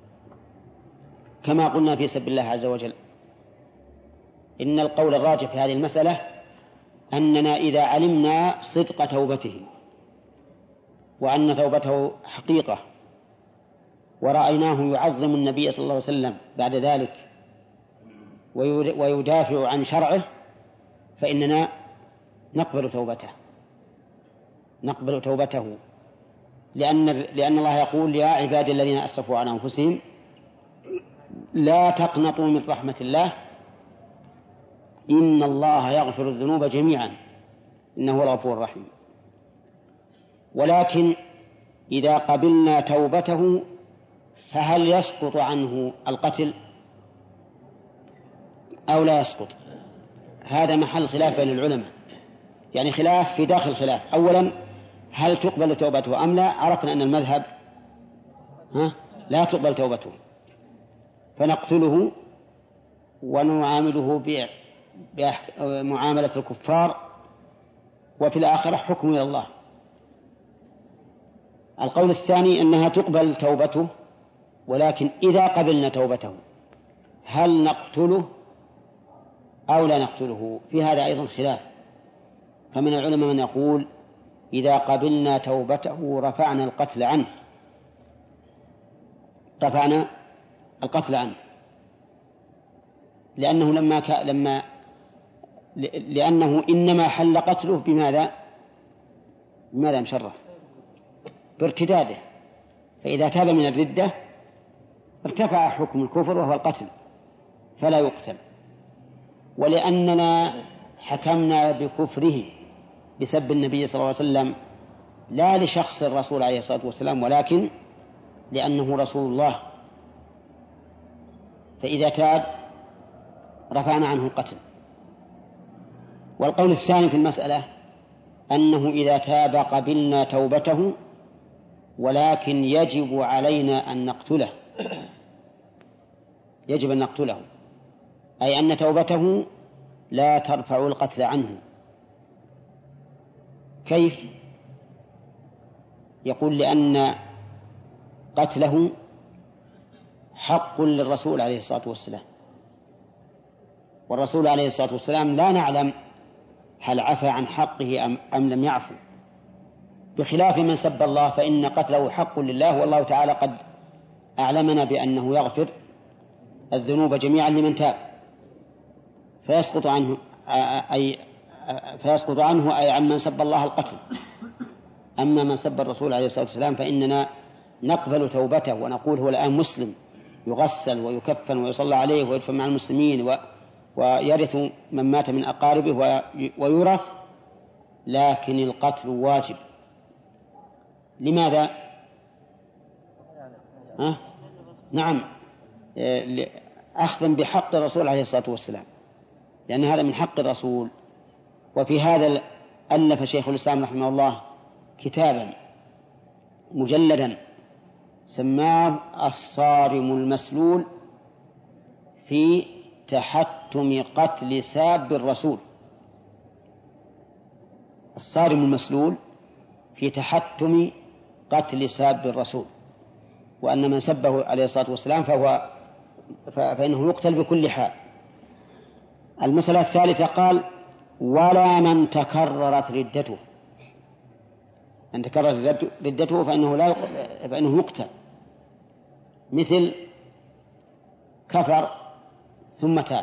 كما قلنا في سب الله عز وجل إن القول الراجح في هذه المسألة أننا إذا علمنا صدق توبته وأن توبته حقيقة ورأيناه يعظم النبي صلى الله عليه وسلم بعد ذلك ويدافع عن شرعه فإننا نقبل توبته نقبل توبته لأن, لأن الله يقول يا عبادي الذين أسرفوا على أنفسهم لا تقنطوا من رحمة الله إن الله يغفر الذنوب جميعا إنه هو الغفور الرحيم. ولكن إذا قبلنا توبته فهل يسقط عنه القتل أو لا يسقط؟ هذا محل خلاف بين العلماء، يعني خلاف في داخل خلاف. أولا هل تقبل توبته أم لا؟ عرفنا أن المذهب ها لا تقبل توبته فنقتله ونعامله بمعاملة الكفار وفي الآخرة حكم إلى الله. القول الثاني أنها تقبل توبته ولكن إذا قبلنا توبته هل نقتله أو لا نقتله؟ في هذا أيضا خلاف، فمن العلماء من يقول إذا قبلنا توبته رفعنا القتل عنه رفعنا القتل عنه لأنه لما ك... لما لأنه إنما حل قتله بماذا بماذا مشرف بارتداده، فإذا تاب من الردة ارتفع حكم الكفر وهو القتل فلا يقتل. ولأننا حكمنا بكفره بسب النبي صلى الله عليه وسلم لا لشخص الرسول عليه الصلاة والسلام ولكن لأنه رسول الله، فإذا تاب رفعنا عنه القتل. والقول الثاني في المسألة أنه إذا تاب قبلنا توبته ولكن يجب علينا أن نقتله يجب أن نقتله أي أن توبته لا ترفع القتل عنه. كيف؟ يقول لأن قتله حق للرسول عليه الصلاة والسلام، والرسول عليه الصلاة والسلام لا نعلم هل عفى عن حقه أم, أم لم يعفو، بخلاف من سب الله فإن قتله حق لله، والله تعالى قد أعلمنا بأنه يغفر الذنوب جميعا لمن تاب فيسقط عنه أي فيسقط عنه أي عن من سب الله القتل. أما من سب الرسول عليه الصلاة والسلام فإننا نقبل توبته ونقول هو الآن مسلم يغسل ويكفن ويصلى عليه ويدفن مع المسلمين ويرث من مات من أقاربه ويورث، لكن القتل واجب. لماذا؟ ها؟ نعم، أخذا بحق الرسول عليه الصلاة والسلام، لأن هذا من حق الرسول. وفي هذا ألف شيخ الإسلام رحمه الله كتابا مجلدا سماه الصارم المسلول في تحتم قتل ساب الرسول. الصارم المسلول في تحتم قتل ساب الرسول، وأن من سبه عليه الصلاة والسلام فهو فإنه يقتل بكل حال. المسألة الثالثة قال: ولا من تكررت ردته. من تكررت ردته فإنه, لا فإنه يقتل، مثل كفر ثم تاب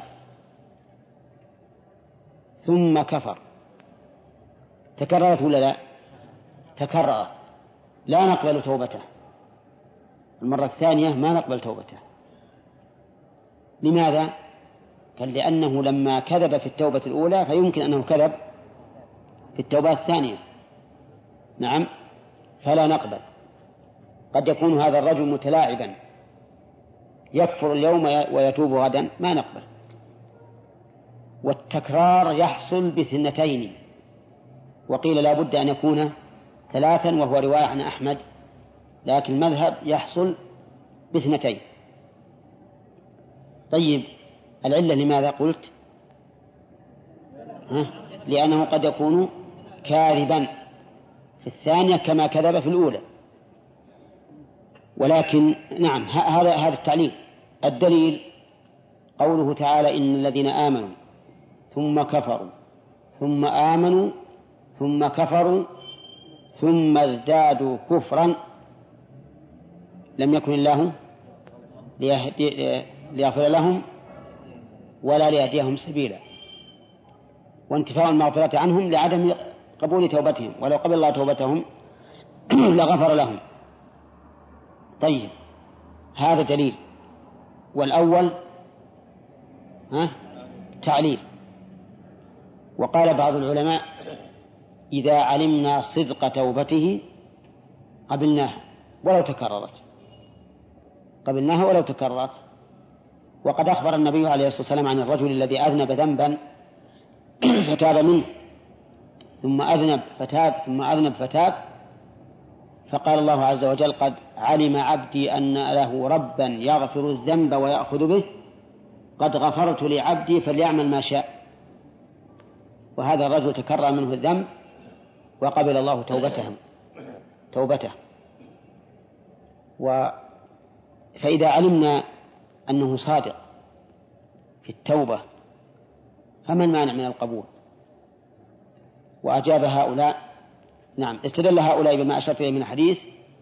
ثم كفر، تكررت ولا لا؟ تكررت، لا نقبل توبته المرة الثانية، ما نقبل توبته. لماذا؟ قال: لأنه لما كذب في التوبة الأولى فيمكن أنه كذب في التوبة الثانية. نعم، فلا نقبل. قد يكون هذا الرجل متلاعبا يكفر اليوم ويتوب غدا، ما نقبل. والتكرار يحصل باثنتين، وقيل لا بد أن يكون ثلاثا، وهو رواية عن أحمد، لكن المذهب يحصل باثنتين. طيب، العلة لماذا قلت؟ ها؟ لأنه قد يكون كاذبا في الثانية كما كذب في الأولى. ولكن نعم، هذا هذا التعليل. الدليل قوله تعالى: إن الذين آمنوا ثم كفروا ثم آمنوا ثم كفروا ثم ازدادوا كفرا لم يكن الله ليغفر لهم ولا ليهديهم سبيلا. وانتفاء المغفرة عنهم لعدم قبول توبتهم، ولو قبل الله توبتهم لغفر لهم. طيب، هذا دليل. والأول ها تعليل. وقال بعض العلماء: إذا علمنا صدق توبته قبلناها ولو تكررت، قبلناها ولو تكررت. وقد أخبر النبي عليه الصلاة والسلام عن الرجل الذي أذنب ذنبا فتاب منه، ثم أذنب فتاب، ثم أذنب فتاب، فقال الله عز وجل: قد علم عبدي أن له ربا يغفر الذنب ويأخذ به، قد غفرت لعبدي فليعمل ما شاء. وهذا الرجل تكرر منه الذنب وقبل الله توبته توبته و فإذا علمنا أنه صادق في التوبة فما المانع من القبول؟ وأجاب هؤلاء، نعم، استدل هؤلاء بما أشرت إليه من الحديث،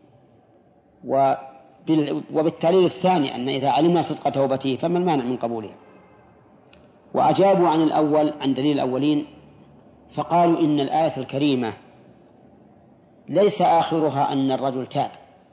وبالتعليل الثاني أن إذا علمنا صدق توبته فما المانع من قبولها. وأجابوا عن الأول عن دليل الأولين، فقالوا إن الآية الكريمة ليس آخرها أن الرجل تاب،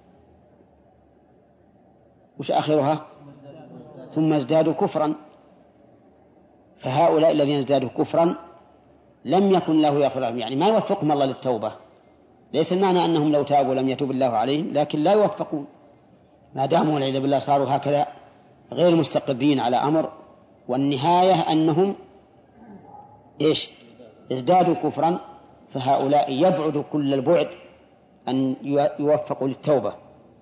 وش آخرها؟ ثم ازدادوا كفرا. فهؤلاء الذين ازدادوا كفرا لم يكن له يغفر لهم، يعني ما يوفقهم الله للتوبة. ليس المعنى أنهم لو تابوا لم يتوب الله عليهم، لكن لا يوفقون ما داموا والعياذ بالله صاروا هكذا غير مستقرين على أمر، والنهاية أنهم إيش؟ ازدادوا كفرا. فهؤلاء يبعد كل البعد أن يوفقوا للتوبة.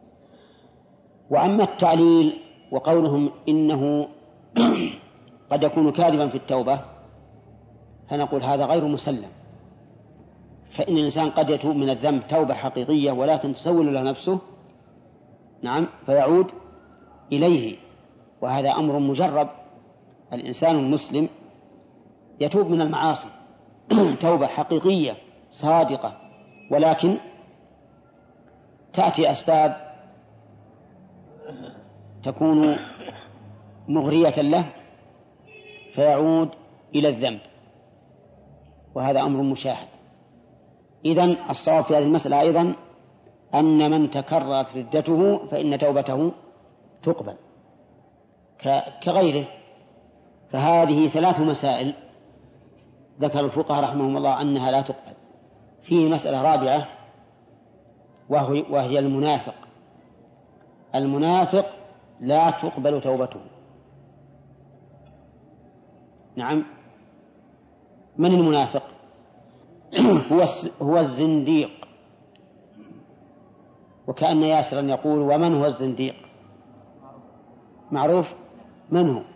وأما التعليل وقولهم إنه قد يكون كاذبا في التوبة، فنقول هذا غير مسلم. فإن الإنسان قد يتوب من الذنب توبة حقيقية ولكن تسول له نفسه، نعم، فيعود إليه، وهذا أمر مجرب. الإنسان المسلم يتوب من المعاصي توبة حقيقية صادقة، ولكن تأتي أسباب تكون مغرية له فيعود إلى الذنب، وهذا أمر مشاهد. إذن الصواب في هذه المسألة أيضا أن من تكررت ردته فإن توبته تقبل كغيره. فهذه ثلاث مسائل ذكر الفقهاء رحمهم الله أنها لا تقبل. فيه مسألة رابعة وهي المنافق. المنافق لا تقبل توبته. نعم. من المنافق؟ هو هو الزنديق. وكأن ياسرا يقول ومن هو الزنديق؟ معروف. من هو؟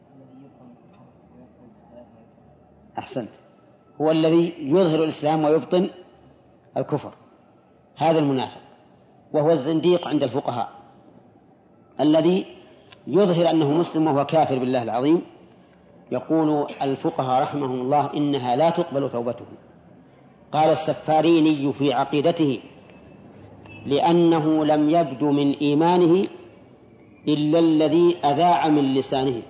أحسنت. هو الذي يظهر الإسلام ويبطن الكفر، هذا المنافق. وهو الزنديق عند الفقهاء الذي يظهر أنه مسلم وهو كافر بالله العظيم. يقول الفقهاء رحمهم الله إنها لا تقبل توبته. قال السفاريني في عقيدته لأنه لم يبدو من إيمانه إلا الذي أذاع من لسانه.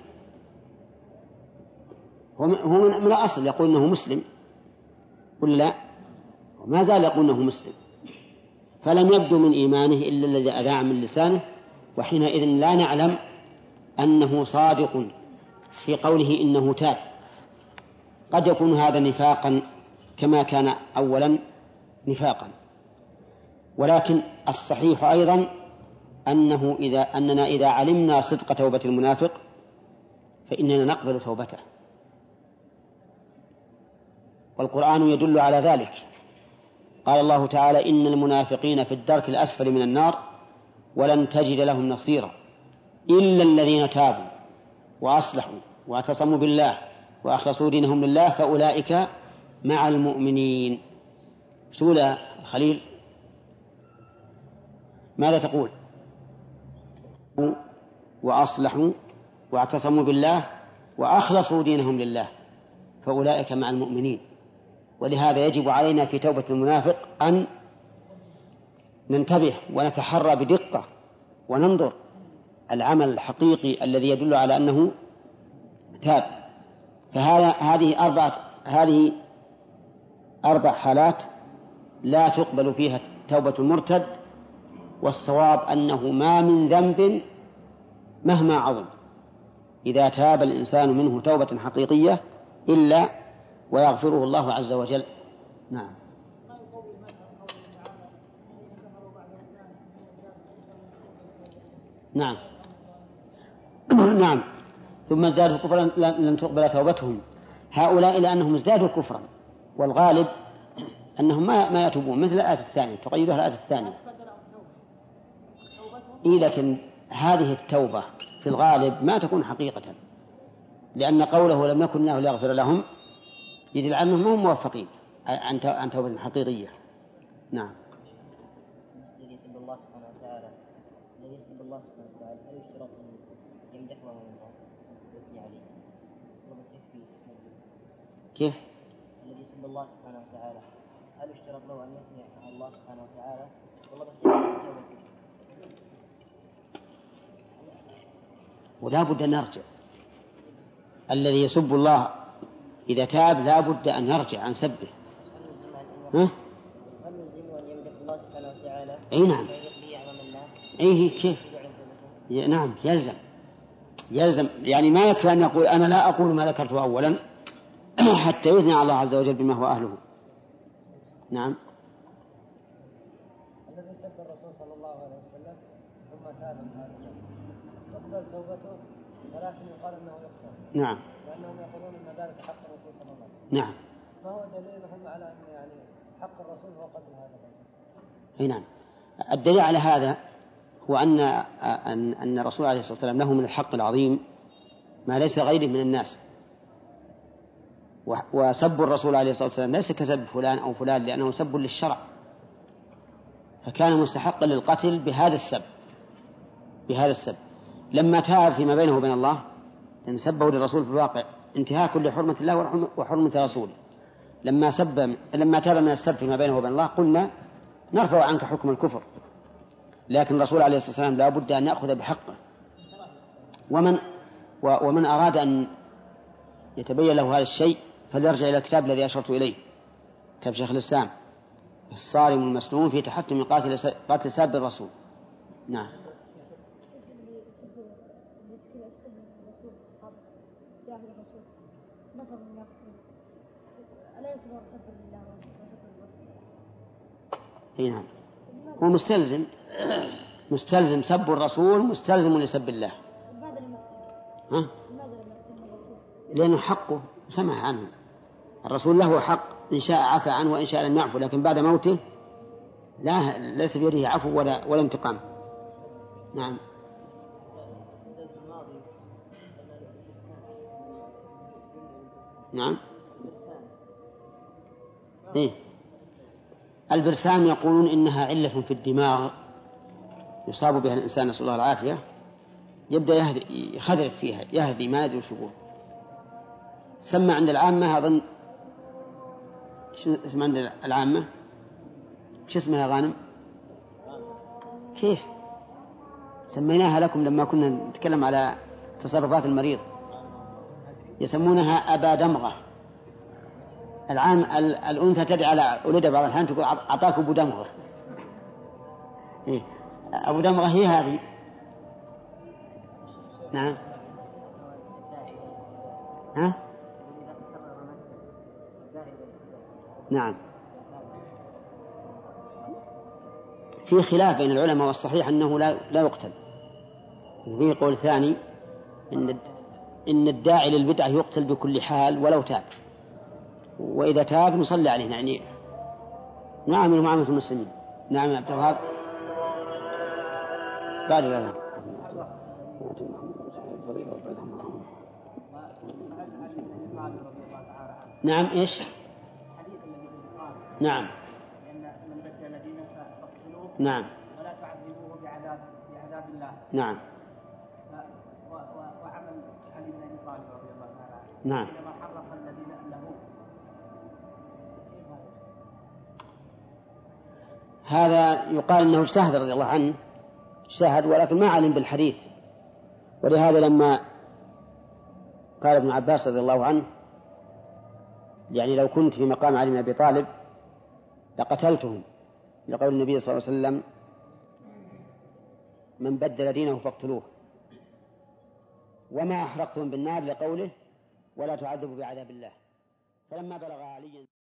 هو من الأصل يقول أنه مسلم ولا لا؟ ما زال يقول أنه مسلم، فلم يبدو من إيمانه إلا الذي أذاع من لسانه. وحينئذ لا نعلم أنه صادق في قوله إنه تاب. قد يكون هذا نفاقا كما كان أولا نفاقا. ولكن الصحيح أيضا أنه إذا أننا إذا علمنا صدق توبة المنافق فإننا نقبل توبته، والقرآن يدل على ذلك. قال الله تعالى إن المنافقين في الدرك الأسفل من النار ولن تجد لهم نصيرا إلا الذين تابوا وأصلحوا واعتصموا بالله وأخلصوا دينهم لله فأولئك مع المؤمنين. سورة خليل ماذا تقول؟ وأصلحوا واعتصموا بالله وأخلصوا دينهم لله فأولئك مع المؤمنين. ولهذا يجب علينا في توبة المنافق أن ننتبه ونتحرى بدقة وننظر العمل الحقيقي الذي يدل على أنه تاب. فهذا هذه أربعة هذه أربع حالات لا تقبل فيها توبة المرتد. والصواب أنه ما من ذنب مهما عظم إذا تاب الإنسان منه توبة حقيقية إلا ويغفره الله عز وجل. نعم. نعم. نعم. ثم ازدادوا كفرا لن تقبل توبتهم. هؤلاء لأنهم ازدادوا كفرا، والغالب أنهم ما ما يتوبون، مثل الآية الثانية تقيدها الآية الثانية. إيه لكن هذه التوبة في الغالب ما تكون حقيقة، لأن قوله لم يكن الله ليغفر لهم يدل على أنهم هم موفقين عن توبة حقيقية. نعم. الذي يسب الله سبحانه وتعالى الذي يسب الله سبحانه وتعالى هل يشترط أن يمدحه من الناس ويثني عليه؟ كيف؟ الذي يسب الله سبحانه وتعالى هل يشترط له أن يثني على الله سبحانه وتعالى والله بس يكفي؟ ولا بد أن نرجع. الذي يسب الله إذا تاب لا بد أن يرجع عن سبه. ها؟ أي نعم. أي كيف؟ نعم يلزم يلزم يعني ما يكفي أن يقول أنا لا أقول ما ذكرته أولا حتى يثني على الله عز وجل بما هو أهله. نعم. الذي سب الرسول صلى الله عليه وسلم ثم تاب من هذا تقبل توبته ولكن يقال أنه يقتل. نعم. لأنهم يقولون أن ذلك حق الرسول صلى الله عليه وسلم. نعم. ما هو دليلهم على أن يعني حق الرسول هو قبل هذا؟ أي نعم. الدليل على هذا هو أن أن أن الرسول عليه الصلاة والسلام له من الحق العظيم ما ليس غيره من الناس. وسب الرسول عليه الصلاة والسلام ليس كسب فلان أو فلان لأنه سب للشرع، فكان مستحقا للقتل بهذا السب بهذا السب. لما تاب فيما بينه وبين الله لأن سبه للرسول في الواقع انتهاك لحرمة الله وحرمة رسوله. لما سب لما تاب من السب فيما بينه وبين الله قلنا نرفع عنك حكم الكفر، لكن الرسول عليه الصلاة والسلام لا بد أن يأخذ بحقه. ومن ومن أراد أن يتبين له هذا الشيء فليرجع إلى الكتاب الذي أشرت إليه، كتاب شيخ الإسلام الصارم المسلوم في تحتم قاتل قاتل ساب الرسول. نعم. يعتبر سب لله وسب الرسول؟ اي نعم، هو مستلزم مستلزم سب الرسول، مستلزم لسب الله. لماذا لم ها؟ لماذا لم يقتل الرسول؟ لأنه حقه سمح عنه، الرسول له حق إن شاء عفى عنه وإن شاء لم يعفو، لكن بعد موته لا ليس بيده عفو ولا ولا انتقام. نعم. نعم. إيه؟ البرسام يقولون إنها علة في الدماغ يصاب بها الإنسان، نسأل الله العافية، يبدأ يخذرف فيها، يهدي ما يدري شبه. سمى عند العامة أظن، اسم عند العامة شو اسمها يا غانم؟ كيف سميناها لكم لما كنا نتكلم على تصرفات المريض؟ يسمونها أبا دمغة. العام الأنثى تدعي على ولدها بعض الأحيان تقول أعطاك أبو دمغة. إيه؟ أبو دمغة هي هذه. نعم. ها؟ نعم. في خلاف بين العلماء، والصحيح أنه لا لا يقتل. في قول ثاني إن إن الداعي للبدعة يقتل بكل حال ولو تاب، وإذا تاب نصلي عليه، يعني نعمل معاملة المسلمين. نعم يا عبد الوهاب. بعد ذلك نعم. إيش؟ نعم. نعم. ولا تعذبوه بعذاب بعذاب الله. نعم. وعمل علي بن ابي طالب رضي الله تعالى عنه. نعم. حينما حرق الذين ألهوه. هذا يقال انه اجتهد رضي الله عنه، اجتهد ولكن ما علم بالحديث، ولهذا لما قال ابن عباس رضي الله عنه يعني لو كنت في مقام علي بن ابي طالب لقتلتهم، لقول النبي صلى الله عليه وسلم من بدل دينه فاقتلوه، وما أحرقتهم بالنار لقوله ولا تعذبوا بعذاب الله. فلما بلغ علي